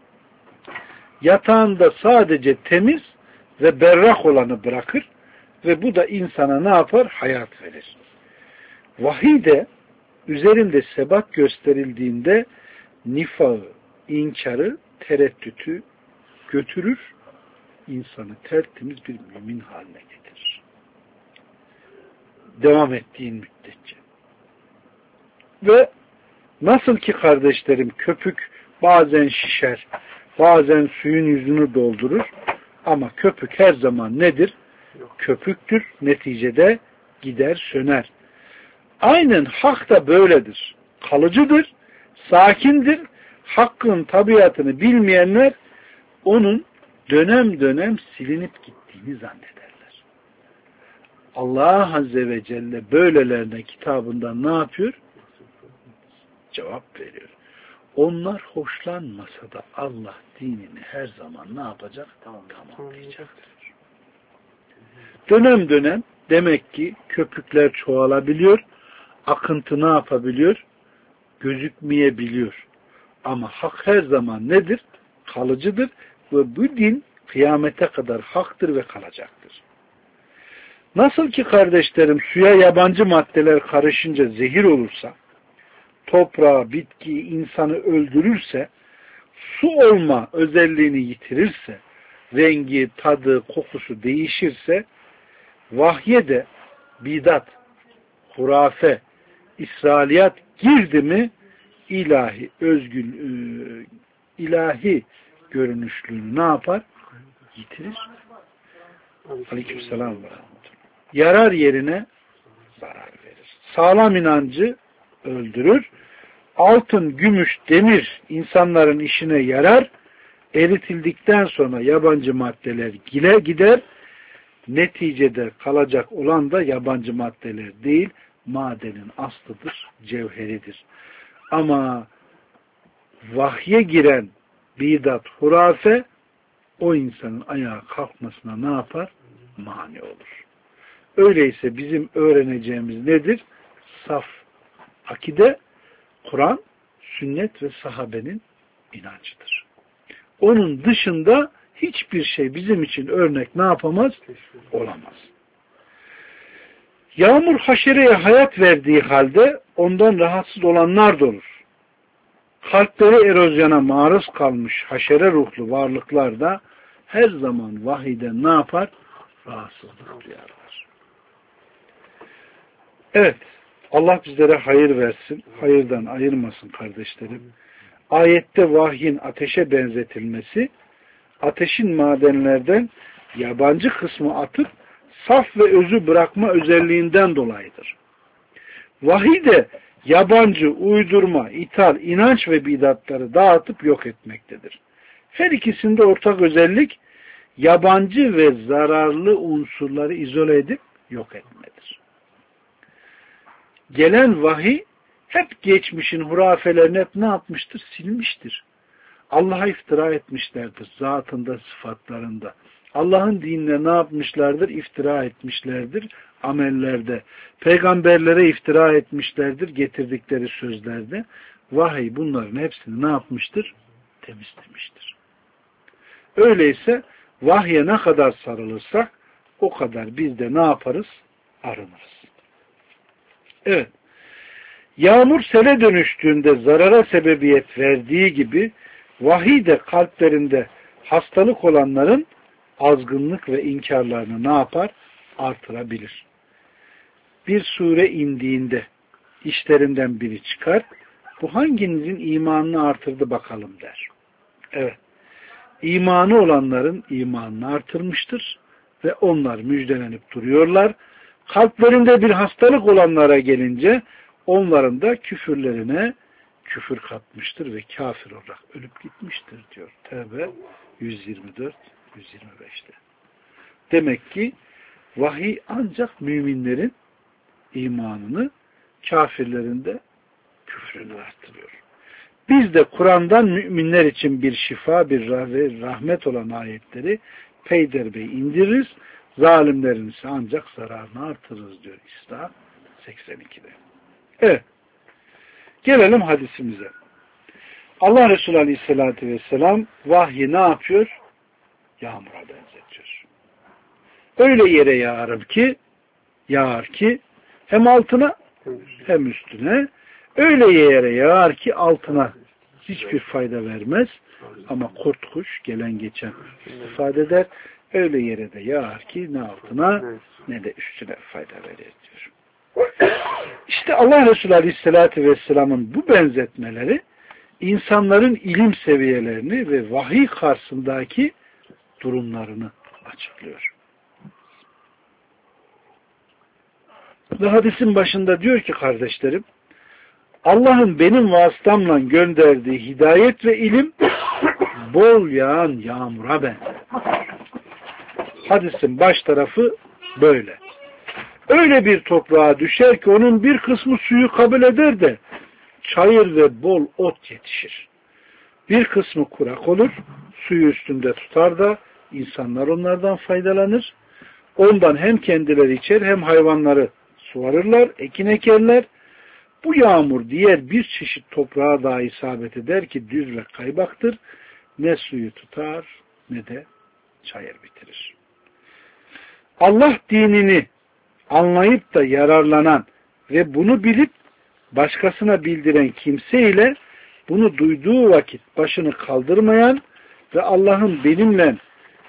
yatağında sadece temiz ve berrak olanı bırakır ve bu da insana ne yapar? Hayat verir. Vahiy de üzerinde sebat gösterildiğinde nifağı, inkarı, tereddütü götürür, insanı tertemiz bir mümin haline getirir. Devam ettiğin müddetçe. Ve nasıl ki kardeşlerim köpük bazen şişer, bazen suyun yüzünü doldurur ama köpük her zaman nedir? Köpüktür. Neticede gider, söner. Aynen hak da böyledir. Kalıcıdır, sakindir. Hakkın tabiatını bilmeyenler onun dönem dönem silinip gittiğini zannederler. Allah Azze ve Celle böylelerine kitabından ne yapıyor? Cevap veriyor. Onlar hoşlanmasa da Allah dinini her zaman ne yapacak? Tamamlayacaktır. Dönem dönem demek ki köpükler çoğalabiliyor, akıntı ne yapabiliyor? Gözükmeyebiliyor. Ama hak her zaman nedir? Kalıcıdır ve bu din kıyamete kadar haktır ve kalacaktır. Nasıl ki kardeşlerim suya yabancı maddeler karışınca zehir olursa, toprağı, bitkiyi, insanı öldürürse, su olma özelliğini yitirirse, rengi, tadı, kokusu değişirse, vahye de bidat, hurafe, İsrailiyat girdi mi ilahi ilahi görünüşlüğünü ne yapar? Yitirir. Aleykümselam ve rahmetullah. Yarar yerine zarar verir. Sağlam inancı öldürür. Altın, gümüş, demir insanların işine yarar. Eritildikten sonra yabancı maddeler gider. Neticede kalacak olan da yabancı maddeler değil, madenin aslıdır, cevheridir. Ama vahye giren bidat, hurafe o insanın ayağa kalkmasına ne yapar? Mani olur. Öyleyse bizim öğreneceğimiz nedir? Saf akide, Kur'an, sünnet ve sahabenin inancıdır. Onun dışında hiçbir şey bizim için örnek ne yapamaz? Olamaz. Yağmur haşereye hayat verdiği halde ondan rahatsız olanlar da olur. Kalpleri erozyona maruz kalmış haşere ruhlu varlıklar da her zaman vahiyden ne yapar? Rahatsızlık duyarlar. Evet. Allah bizlere hayır versin. Hayırdan ayırmasın kardeşlerim. Ayette vahyin ateşe benzetilmesi, ateşin madenlerden yabancı kısmı atıp saf ve özü bırakma özelliğinden dolayıdır. Vahiy de yabancı, uydurma, ithal, inanç ve bidatları dağıtıp yok etmektedir. Her ikisinde ortak özellik yabancı ve zararlı unsurları izole edip yok etmedir. Gelen vahiy hep geçmişin hurafelerini hep ne yapmıştır? Silmiştir. Allah'a iftira etmişlerdir zatında, sıfatlarında. Allah'ın dinine ne yapmışlardır? İftira etmişlerdir amellerde. Peygamberlere iftira etmişlerdir getirdikleri sözlerde. Vahiy bunların hepsini ne yapmıştır? Temizlemiştir. Öyleyse vahye ne kadar sarılırsak o kadar biz de ne yaparız? Arınırız. Evet. Yağmur sele dönüştüğünde zarara sebebiyet verdiği gibi vahiy de kalplerinde hastalık olanların azgınlık ve inkarlarını ne yapar? Artırabilir. Bir sure indiğinde işlerinden biri çıkar. Bu hanginizin imanını artırdı bakalım der. Evet. İmanı olanların imanını artırmıştır ve onlar müjdelenip duruyorlar. Kalplerinde bir hastalık olanlara gelince onların da küfürlerine küfür katmıştır ve kafir olarak ölüp gitmiştir diyor. Tevbe 124-125'te. Demek ki vahiy ancak müminlerin imanını, kafirlerin de küfrünü artırıyor. Biz de Kur'an'dan müminler için bir şifa, bir rahmet olan ayetleri peyderbey indiririz. Zalimlerin ise ancak zararını artırırız diyor İsra 82'de. Evet. Gelelim hadisimize. Allah Resulü Aleyhisselatü Vesselam vahyi ne yapıyor? Yağmura benzetiyor. Öyle yere yağar ki hem altına hem üstüne, öyle yere yağar ki altına hiçbir fayda vermez ama kurt kuş gelen geçen istifade eder. Öyle yere de yağar ki ne altına ne de üstüne fayda verir diyor. İşte Allah Resulü Aleyhisselatü Vesselam'ın bu benzetmeleri insanların ilim seviyelerini ve vahiy karşısındaki durumlarını açıklıyor. Ve hadisin başında diyor ki kardeşlerim, Allah'ın benim vasıtamla gönderdiği hidayet ve ilim bol yağan yağmura benzer. Hadisin baş tarafı böyle. Öyle bir toprağa düşer ki onun bir kısmı suyu kabul eder de çayır ve bol ot yetişir. Bir kısmı kurak olur, suyu üstünde tutar da insanlar onlardan faydalanır. Ondan hem kendileri içer hem hayvanları suvarırlar, ekin ekerler. Bu yağmur diğer bir çeşit toprağa daha isabet eder ki düz ve kaybaktır. Ne suyu tutar ne de çayır bitirir. Allah dinini anlayıp da yararlanan ve bunu bilip başkasına bildiren kimse ile bunu duyduğu vakit başını kaldırmayan ve Allah'ın benimle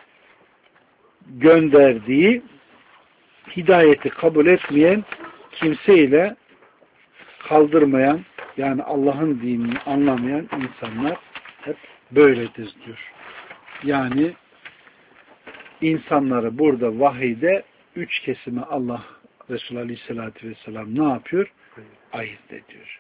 gönderdiği hidayeti kabul etmeyen kimseyle kaldırmayan, yani Allah'ın dinini anlamayan insanlar hep böyledir diyor. Yani insanları burada vahiyde üç kesime Allah Resulü Aleyhisselatü Vesselam ne yapıyor? Ayırt ediyor.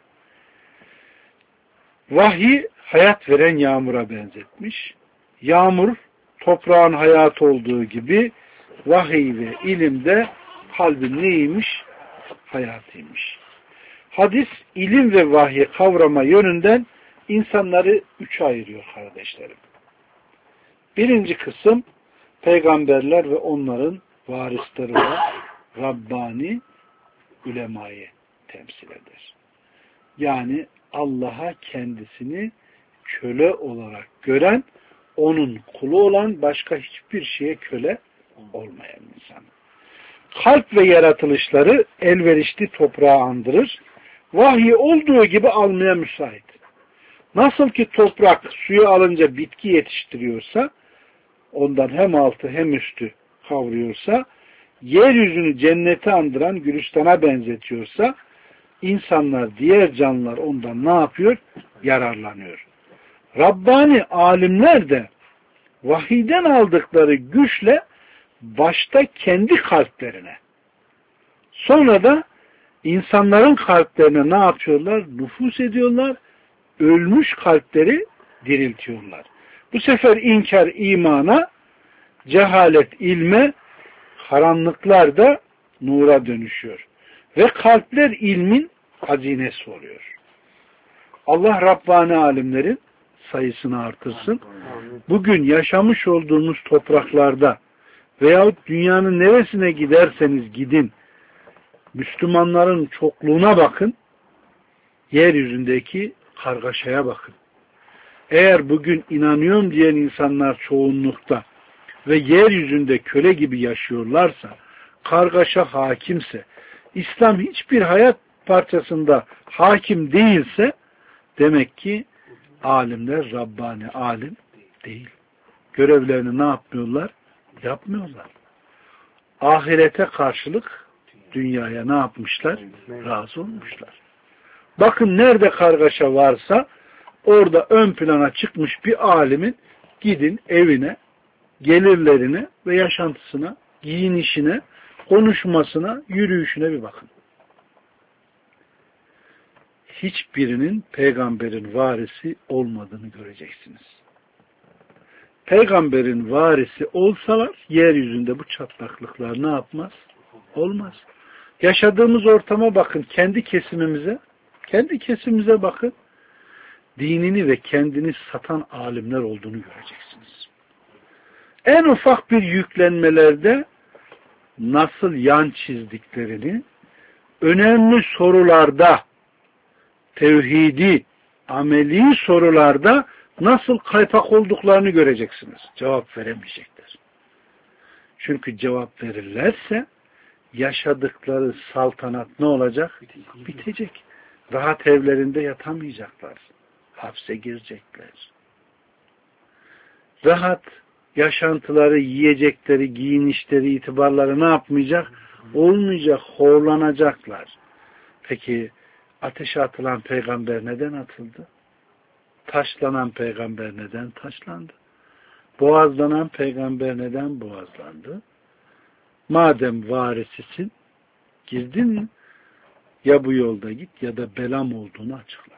Vahiy hayat veren yağmura benzetmiş. Yağmur toprağın hayatı olduğu gibi vahiy ve ilim de kalbin neymiş? Hayatıymış. Hadis ilim ve vahyi kavrama yönünden insanları üçe ayırıyor kardeşlerim. Birinci kısım peygamberler ve onların varisleri olan Rabbani ulemayı temsil eder. Yani Allah'a kendisini köle olarak gören, onun kulu olan, başka hiçbir şeye köle olmayan insan. Kalp ve yaratılışları elverişli toprağı andırır. Vahiy olduğu gibi almaya müsait. Nasıl ki toprak suyu alınca bitki yetiştiriyorsa, ondan hem altı hem üstü kavruyorsa, yeryüzünü cennete andıran Gülistan'a benzetiyorsa, insanlar, diğer canlılar ondan ne yapıyor? Yararlanıyor. Rabbani alimler de vahiyden aldıkları güçle başta kendi kalplerine, sonra da insanların kalplerine ne yapıyorlar? Nüfuz ediyorlar. Ölmüş kalpleri diriltiyorlar. Bu sefer inkar imana, cehalet ilme, karanlıklar da nura dönüşüyor. Ve kalpler ilmin hazinesi oluyor. Allah Rabbani alimlerin sayısını artırsın. Bugün yaşamış olduğumuz topraklarda veyahut dünyanın neresine giderseniz gidin, Müslümanların çokluğuna bakın, yeryüzündeki kargaşaya bakın. Eğer bugün inanıyorum diyen insanlar çoğunlukta ve yeryüzünde köle gibi yaşıyorlarsa, kargaşa hakimse, İslam hiçbir hayat parçasında hakim değilse, demek ki alimler Rabbani alim değil. Görevlerini ne yapmıyorlar? Yapmıyorlar. Ahirete karşılık dünyaya ne yapmışlar? Razı olmuşlar. Bakın nerede kargaşa varsa orada ön plana çıkmış bir alimin gidin evine, gelirlerine ve yaşantısına, giyinişine, konuşmasına, yürüyüşüne bir bakın. Hiçbirinin peygamberin varisi olmadığını göreceksiniz. Peygamberin varisi olsalar yeryüzünde bu çatlaklıklar ne yapmaz? Olmaz. Yaşadığımız ortama bakın, kendi kesimimize bakın. Dinini ve kendini satan alimler olduğunu göreceksiniz. En ufak bir yüklenmelerde nasıl yan çizdiklerini, önemli sorularda, tevhidi, ameli sorularda nasıl kaypak olduklarını göreceksiniz. Cevap veremeyecekler. Çünkü cevap verirlerse yaşadıkları saltanat ne olacak? Bitecek. Rahat evlerinde yatamayacaklar. Hapse girecekler. Rahat yaşantıları, yiyecekleri, giyinişleri, itibarları ne yapmayacak? Olmayacak, horlanacaklar. Peki ateşe atılan peygamber neden atıldı? Taşlanan peygamber neden taşlandı? Boğazlanan peygamber neden boğazlandı? Madem varisisin, girdin mi? Ya bu yolda git ya da belam olduğunu açıkla.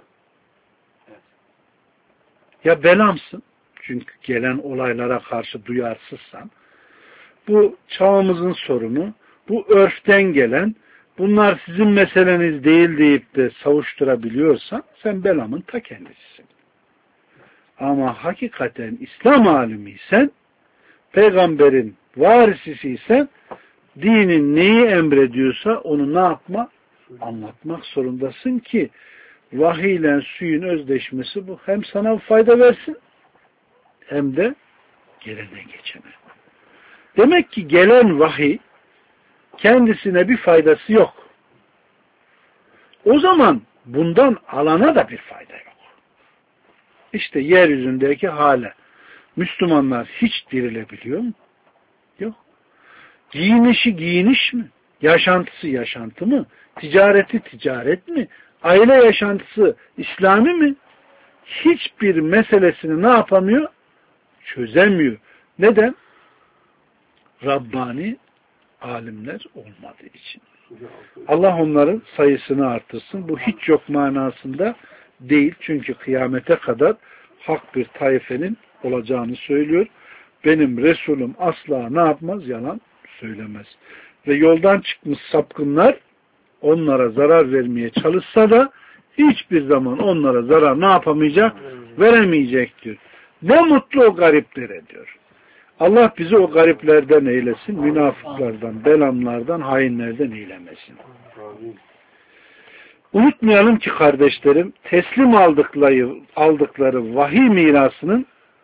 Ya belamsın, çünkü gelen olaylara karşı duyarsızsan, bu çağımızın sorunu, bu örften gelen, bunlar sizin meseleniz değil deyip de savuşturabiliyorsan, sen belamın ta kendisisin. Ama hakikaten İslam alimiysen, peygamberin varisisiysen, dinin neyi emrediyorsa onu ne yapma? Anlatmak zorundasın ki vahiy ile suyun özdeşmesi bu. Hem sana fayda versin hem de gelene geçene. Demek ki gelen vahiy kendisine bir faydası yok. O zaman bundan alana da bir fayda yok. İşte yeryüzündeki hale Müslümanlar hiç dirilebiliyor mu? Yok. Giyinişi giyiniş mi? Yaşantısı yaşantı mı? Ticareti ticaret mi? Aile yaşantısı İslami mi? Hiçbir meselesini ne yapamıyor? Çözemiyor. Neden? Rabbani alimler olmadığı için. Allah onların sayısını artırsın. Bu hiç yok manasında değil. Çünkü kıyamete kadar hak bir taifenin olacağını söylüyor. Benim Resulüm asla ne yapmaz? Yalan söylemez. Ve yoldan çıkmış sapkınlar onlara zarar vermeye çalışsa da hiçbir zaman onlara zarar ne yapamayacak? Veremeyecektir. Ne mutlu o gariplere diyor. Allah bizi o gariplerden eylesin, münafıklardan, belamlardan, hainlerden eylemesin. Unutmayalım ki kardeşlerim, teslim aldıkları vahiy mirasının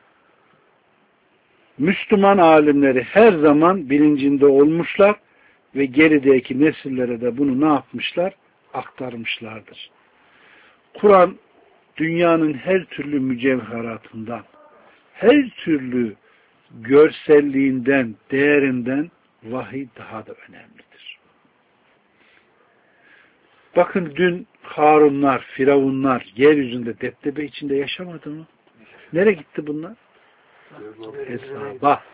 Müslüman alimleri her zaman bilincinde olmuşlar ve gerideki nesillere de bunu ne yapmışlar? Aktarmışlardır. Kur'an dünyanın her türlü mücevheratından, her türlü görselliğinden, değerinden vahiy daha da önemlidir. Bakın dün Harunlar, Firavunlar yeryüzünde deptebe içinde yaşamadı mı? Nereye gitti bunlar? Hesaba.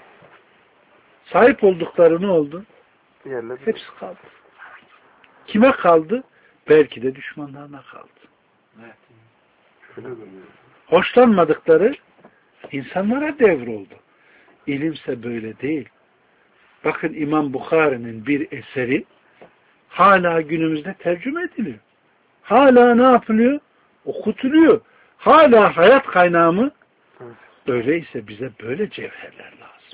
Sahip oldukları ne oldu? Hepsi kaldı. Kime kaldı? belki de düşmanlarına kaldı. Evet. Hoşlanmadıkları insanlara devroldu. İlimse böyle değil. Bakın İmam Bukhari'nin bir eseri hala günümüzde tercüme ediliyor. Hala ne yapılıyor? Okutuluyor. Hala hayat kaynağı mı? Öyleyse bize böyle cevherler lazım.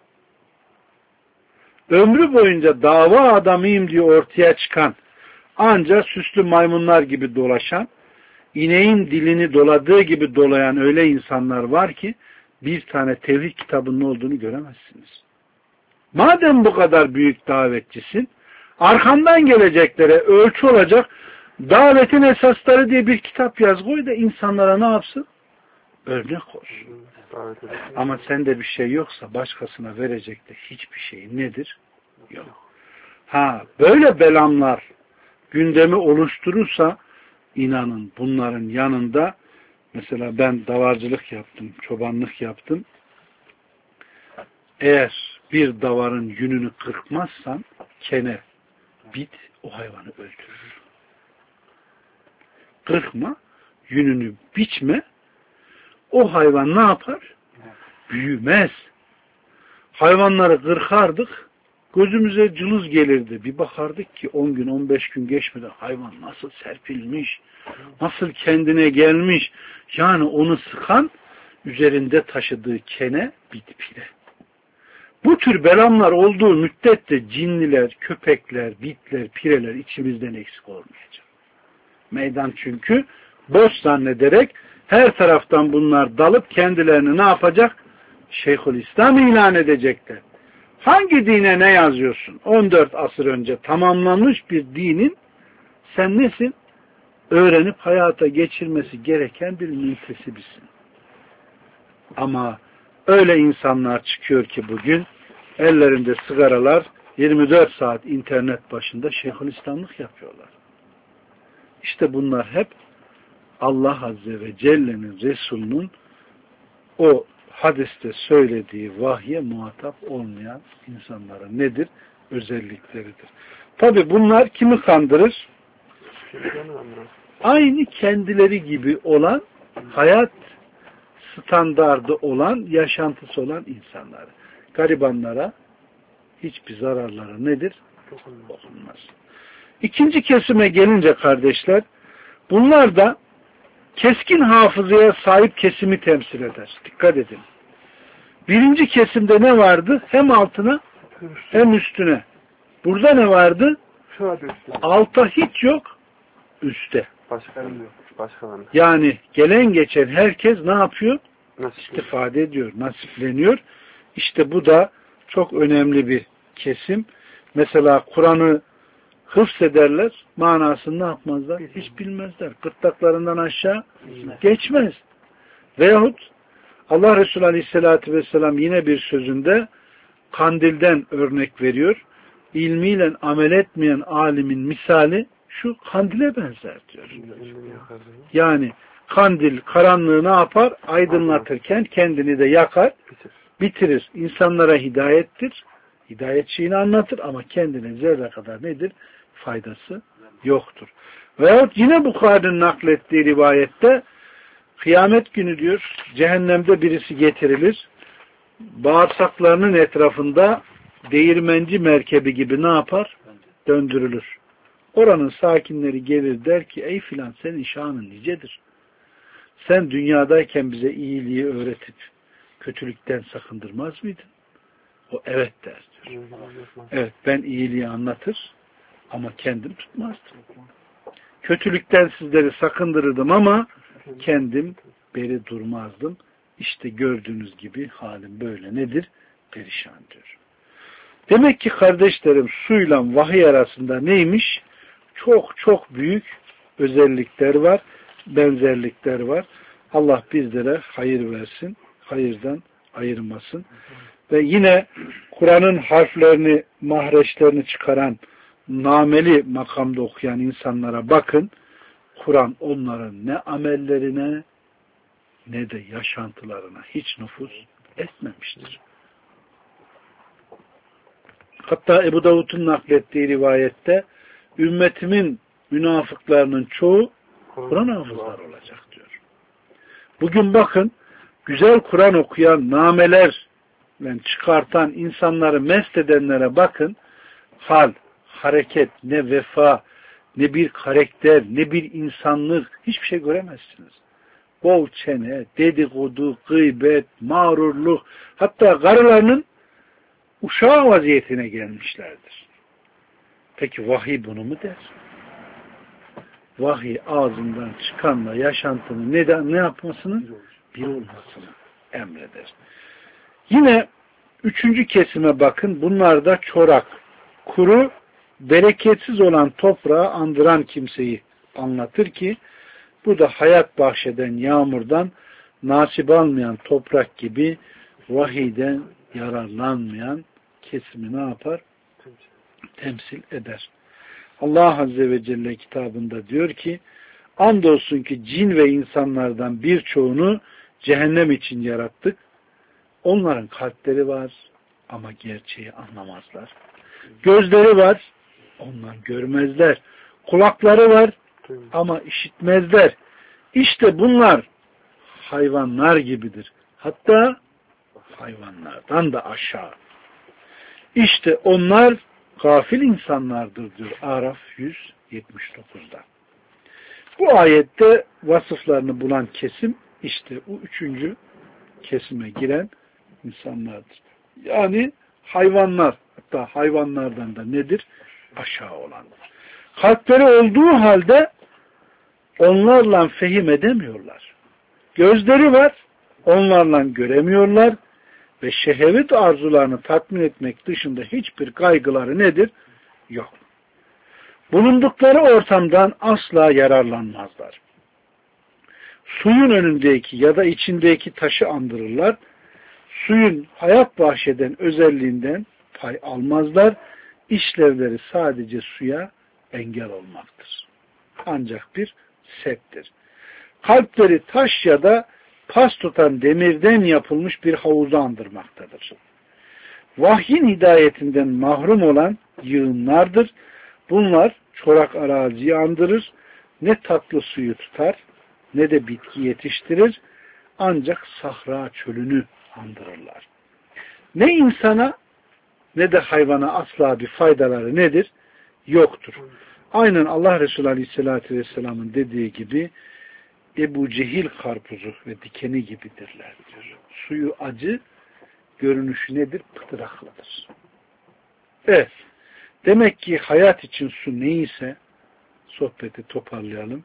Ömrü boyunca dava adamıyım diye ortaya çıkan, ancak süslü maymunlar gibi dolaşan, ineğin dilini doladığı gibi dolayan öyle insanlar var ki bir tane tevhid kitabının olduğunu göremezsiniz. Madem bu kadar büyük davetçisin, arkandan geleceklere ölçü olacak davetin esasları diye bir kitap yaz koy da insanlara ne yapsın? Örnek olsun. Ama sende bir şey yoksa başkasına verecek de hiçbir şey nedir? Yok. Böyle belamlar gündemi oluşturursa inanın bunların yanında mesela ben davarcılık yaptım, çobanlık yaptım. Eğer bir davarın yününü kırpmazsan kene, bit o hayvanı öldürür. Kırpma, yününü biçme, o hayvan ne yapar? Büyümez. Hayvanları kırkardık, gözümüze cılız gelirdi. Bir bakardık ki 10 gün, 15 gün geçmeden hayvan nasıl serpilmiş, nasıl kendine gelmiş. Yani onu sıkan üzerinde taşıdığı kene, bit, pire. Bu tür belamlar olduğu müddetçe cinliler, köpekler, bitler, pireler içimizden eksik olmayacak. Meydan çünkü boş zannederek her taraftan bunlar dalıp kendilerini ne yapacak? Şeyhülislam ilan edecekler. Hangi dine ne yazıyorsun? 14 asır önce tamamlanmış bir dinin sen nesin? Öğrenip hayata geçirmesi gereken bir müntesibisin. Ama öyle insanlar çıkıyor ki bugün ellerinde sigaralar 24 saat internet başında şeyhülislamlık yapıyorlar. İşte bunlar hep Allah Azze ve Celle'nin Resulünün o hadiste söylediği vahye muhatap olmayan insanların nedir? Özellikleridir. Tabi bunlar kimi kandırır? Aynı kendileri gibi olan, hayat standardı olan, yaşantısı olan insanları. Garibanlara hiçbir zararları nedir? Dokunmaz. İkinci kesime gelince kardeşler, bunlar da keskin hafızaya sahip kesimi temsil eder. Dikkat edin. Birinci kesimde ne vardı? Hem altına hem üstüne. Burada ne vardı? Alta hiç yok, üstte. Yani gelen geçen herkes ne yapıyor? İstifade ediyor, nasipleniyor. İşte bu da çok önemli bir kesim. Mesela Kur'an'ı hıfzederler, manasını ne yapmazlar? Hiç bilmezler. Gırtlaklarından aşağı geçmez. Veyahut Allah Resulü Aleyhisselatü Vesselam yine bir sözünde kandilden örnek veriyor. İlmiyle amel etmeyen alimin misali şu kandile benzer diyor. Yani kandil karanlığı ne yapar? Aydınlatırken kendini de yakar, bitirir. İnsanlara hidayettir. Hidayetçiğini anlatır ama kendine zerre kadar nedir? Faydası yoktur. Veyahut yine Bukhari'nin naklettiği rivayette kıyamet günü diyor cehennemde birisi getirilir. Bağırsaklarının etrafında değirmenci merkebi gibi ne yapar? Döndürülür. Oranın sakinleri gelir der ki ey filan senin şanın nicedir. Sen dünyadayken bize iyiliği öğretip kötülükten sakındırmaz mıydın? O evet der diyor. Evet ben iyiliği anlatır ama kendim tutmazdım. Kötülükten sizleri sakındırırdım ama kendim beri durmazdım. İşte gördüğünüz gibi halim böyle nedir? Perişan diyor. Demek ki kardeşlerim suyla vahiy arasında neymiş? Çok çok büyük özellikler var, benzerlikler var. Allah bizlere hayır versin, hayırdan ayırmasın. Ve yine Kur'an'ın harflerini, mahreçlerini çıkaran, nameli makamda okuyan insanlara bakın. Kur'an onların ne amellerine ne de yaşantılarına hiç nüfuz etmemiştir. Hatta Ebu Davud'un naklettiği rivayette ümmetimin münafıklarının çoğu Kur'an hafızları olacak diyor. Bugün bakın, güzel Kur'an okuyan, namelerle çıkartan insanları mest edenlere bakın, hal, hareket, ne vefa, ne bir karakter, ne bir insanlık, hiçbir şey göremezsiniz. Bol çene, dedikodu, gıybet, mağrurluk, hatta karılarının uşağı vaziyetine gelmişlerdir. Peki vahiy bunu mu der? Vahiy ağzından çıkanla yaşantının ne yapmasını? Bir olmasını emreder. Yine 3. kesime bakın. Bunlar da çorak, kuru, bereketsiz olan toprağı andıran kimseyi anlatır ki bu da hayat bahşeden yağmurdan nasip almayan toprak gibi vahiyden yararlanmayan kesimi ne yapar? Temsil eder. Allah Azze ve Celle kitabında diyor ki, andolsun ki cin ve insanlardan birçoğunu cehennem için yarattık. Onların kalpleri var ama gerçeği anlamazlar. Gözleri var, onlar görmezler. Kulakları var ama işitmezler. İşte bunlar hayvanlar gibidir. Hatta hayvanlardan da aşağı. İşte onlar gafil insanlardır diyor Araf 179'da. Bu ayette vasıflarını bulan kesim işte o 3. kesime giren insanlardır. Yani hayvanlar, hatta hayvanlardan da nedir? Aşağı olandır. Kalpleri olduğu halde onlarla fehim edemiyorlar. Gözleri var, onlarla göremiyorlar ve şehvet arzularını tatmin etmek dışında hiçbir kaygıları nedir? Yok. Bulundukları ortamdan asla yararlanmazlar. Suyun önündeki ya da içindeki taşı andırırlar. Suyun hayat bahşeden özelliğinden pay almazlar. İşlevleri sadece suya engel olmaktır. Ancak bir settir. Kalpleri taş ya da pas tutan demirden yapılmış bir havuzu andırmaktadır. Vahyin hidayetinden mahrum olan yığınlardır. Bunlar çorak araziyi andırır. Ne tatlı suyu tutar, ne de bitki yetiştirir. Ancak sahra çölünü andırırlar. Ne insana ne de hayvana asla bir faydaları nedir? Yoktur. Aynen Allah Resulü Aleyhisselatü Vesselam'ın dediği gibi Ebu Cehil karpuzu ve dikeni gibidirler diyor. Suyu acı, görünüşü nedir? Pıtıraklıdır. Evet. Demek ki hayat için su neyse, sohbeti toparlayalım.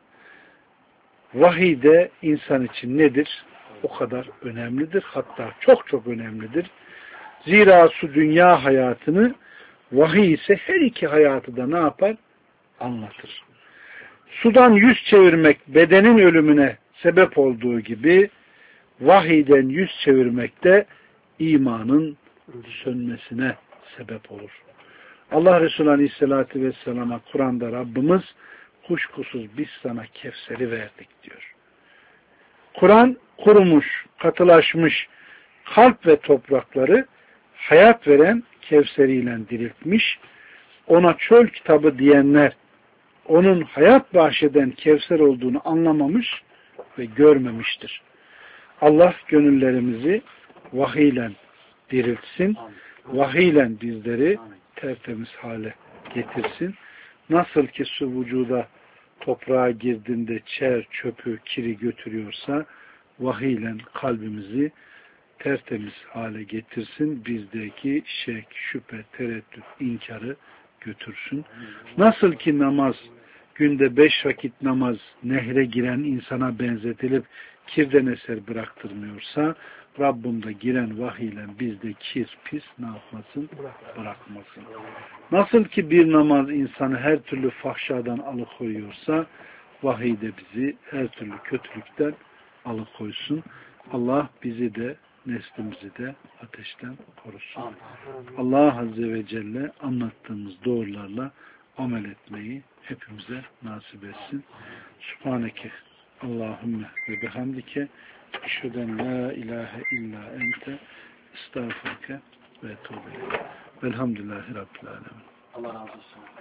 Vahiy de insan için nedir? O kadar önemlidir. Hatta çok çok önemlidir. Zira su dünya hayatını, vahiy ise her iki hayatı da ne yapar? Anlatır. Sudan yüz çevirmek bedenin ölümüne sebep olduğu gibi vahiyden yüz çevirmek de imanın sönmesine sebep olur. Allah Resulü Aleyhisselatü Vesselam'a Kur'an'da Rabbimiz kuşkusuz biz sana Kevser'i verdik diyor. Kur'an kurumuş, katılaşmış kalp ve toprakları hayat veren Kevser'iyle diriltmiş. Ona çöl kitabı diyenler onun hayat bahşeden Kevser olduğunu anlamamış ve görmemiştir. Allah gönüllerimizi vahiyle diriltsin. Vahiyle bizleri tertemiz hale getirsin. Nasıl ki su vücuda toprağa girdiğinde çer, çöpü, kiri götürüyorsa vahiyle kalbimizi tertemiz hale getirsin. Bizdeki şek, şüphe, tereddüt, inkarı götürsün. Nasıl ki namaz, günde 5 vakit namaz nehre giren insana benzetilip kirden eser bıraktırmıyorsa Rabbim de giren vahiyle bizde kir, pis ne yapmasın? Bırakmasın. Nasıl ki bir namaz insanı her türlü fahşadan alıkoyuyorsa vahiy de bizi her türlü kötülükten alıkoysun. Allah bizi de neslimizi de ateşten korusun. Allah Azze ve Celle anlattığımız doğrularla amel etmeyi hepimize nasip etsin. Subhaneke Allahümme ve bihamdike eşheden la ilahe illa ente estağfurke ve etûbü ileyk. Velhamdülillahi Rabbil alemin. Allah razı olsun.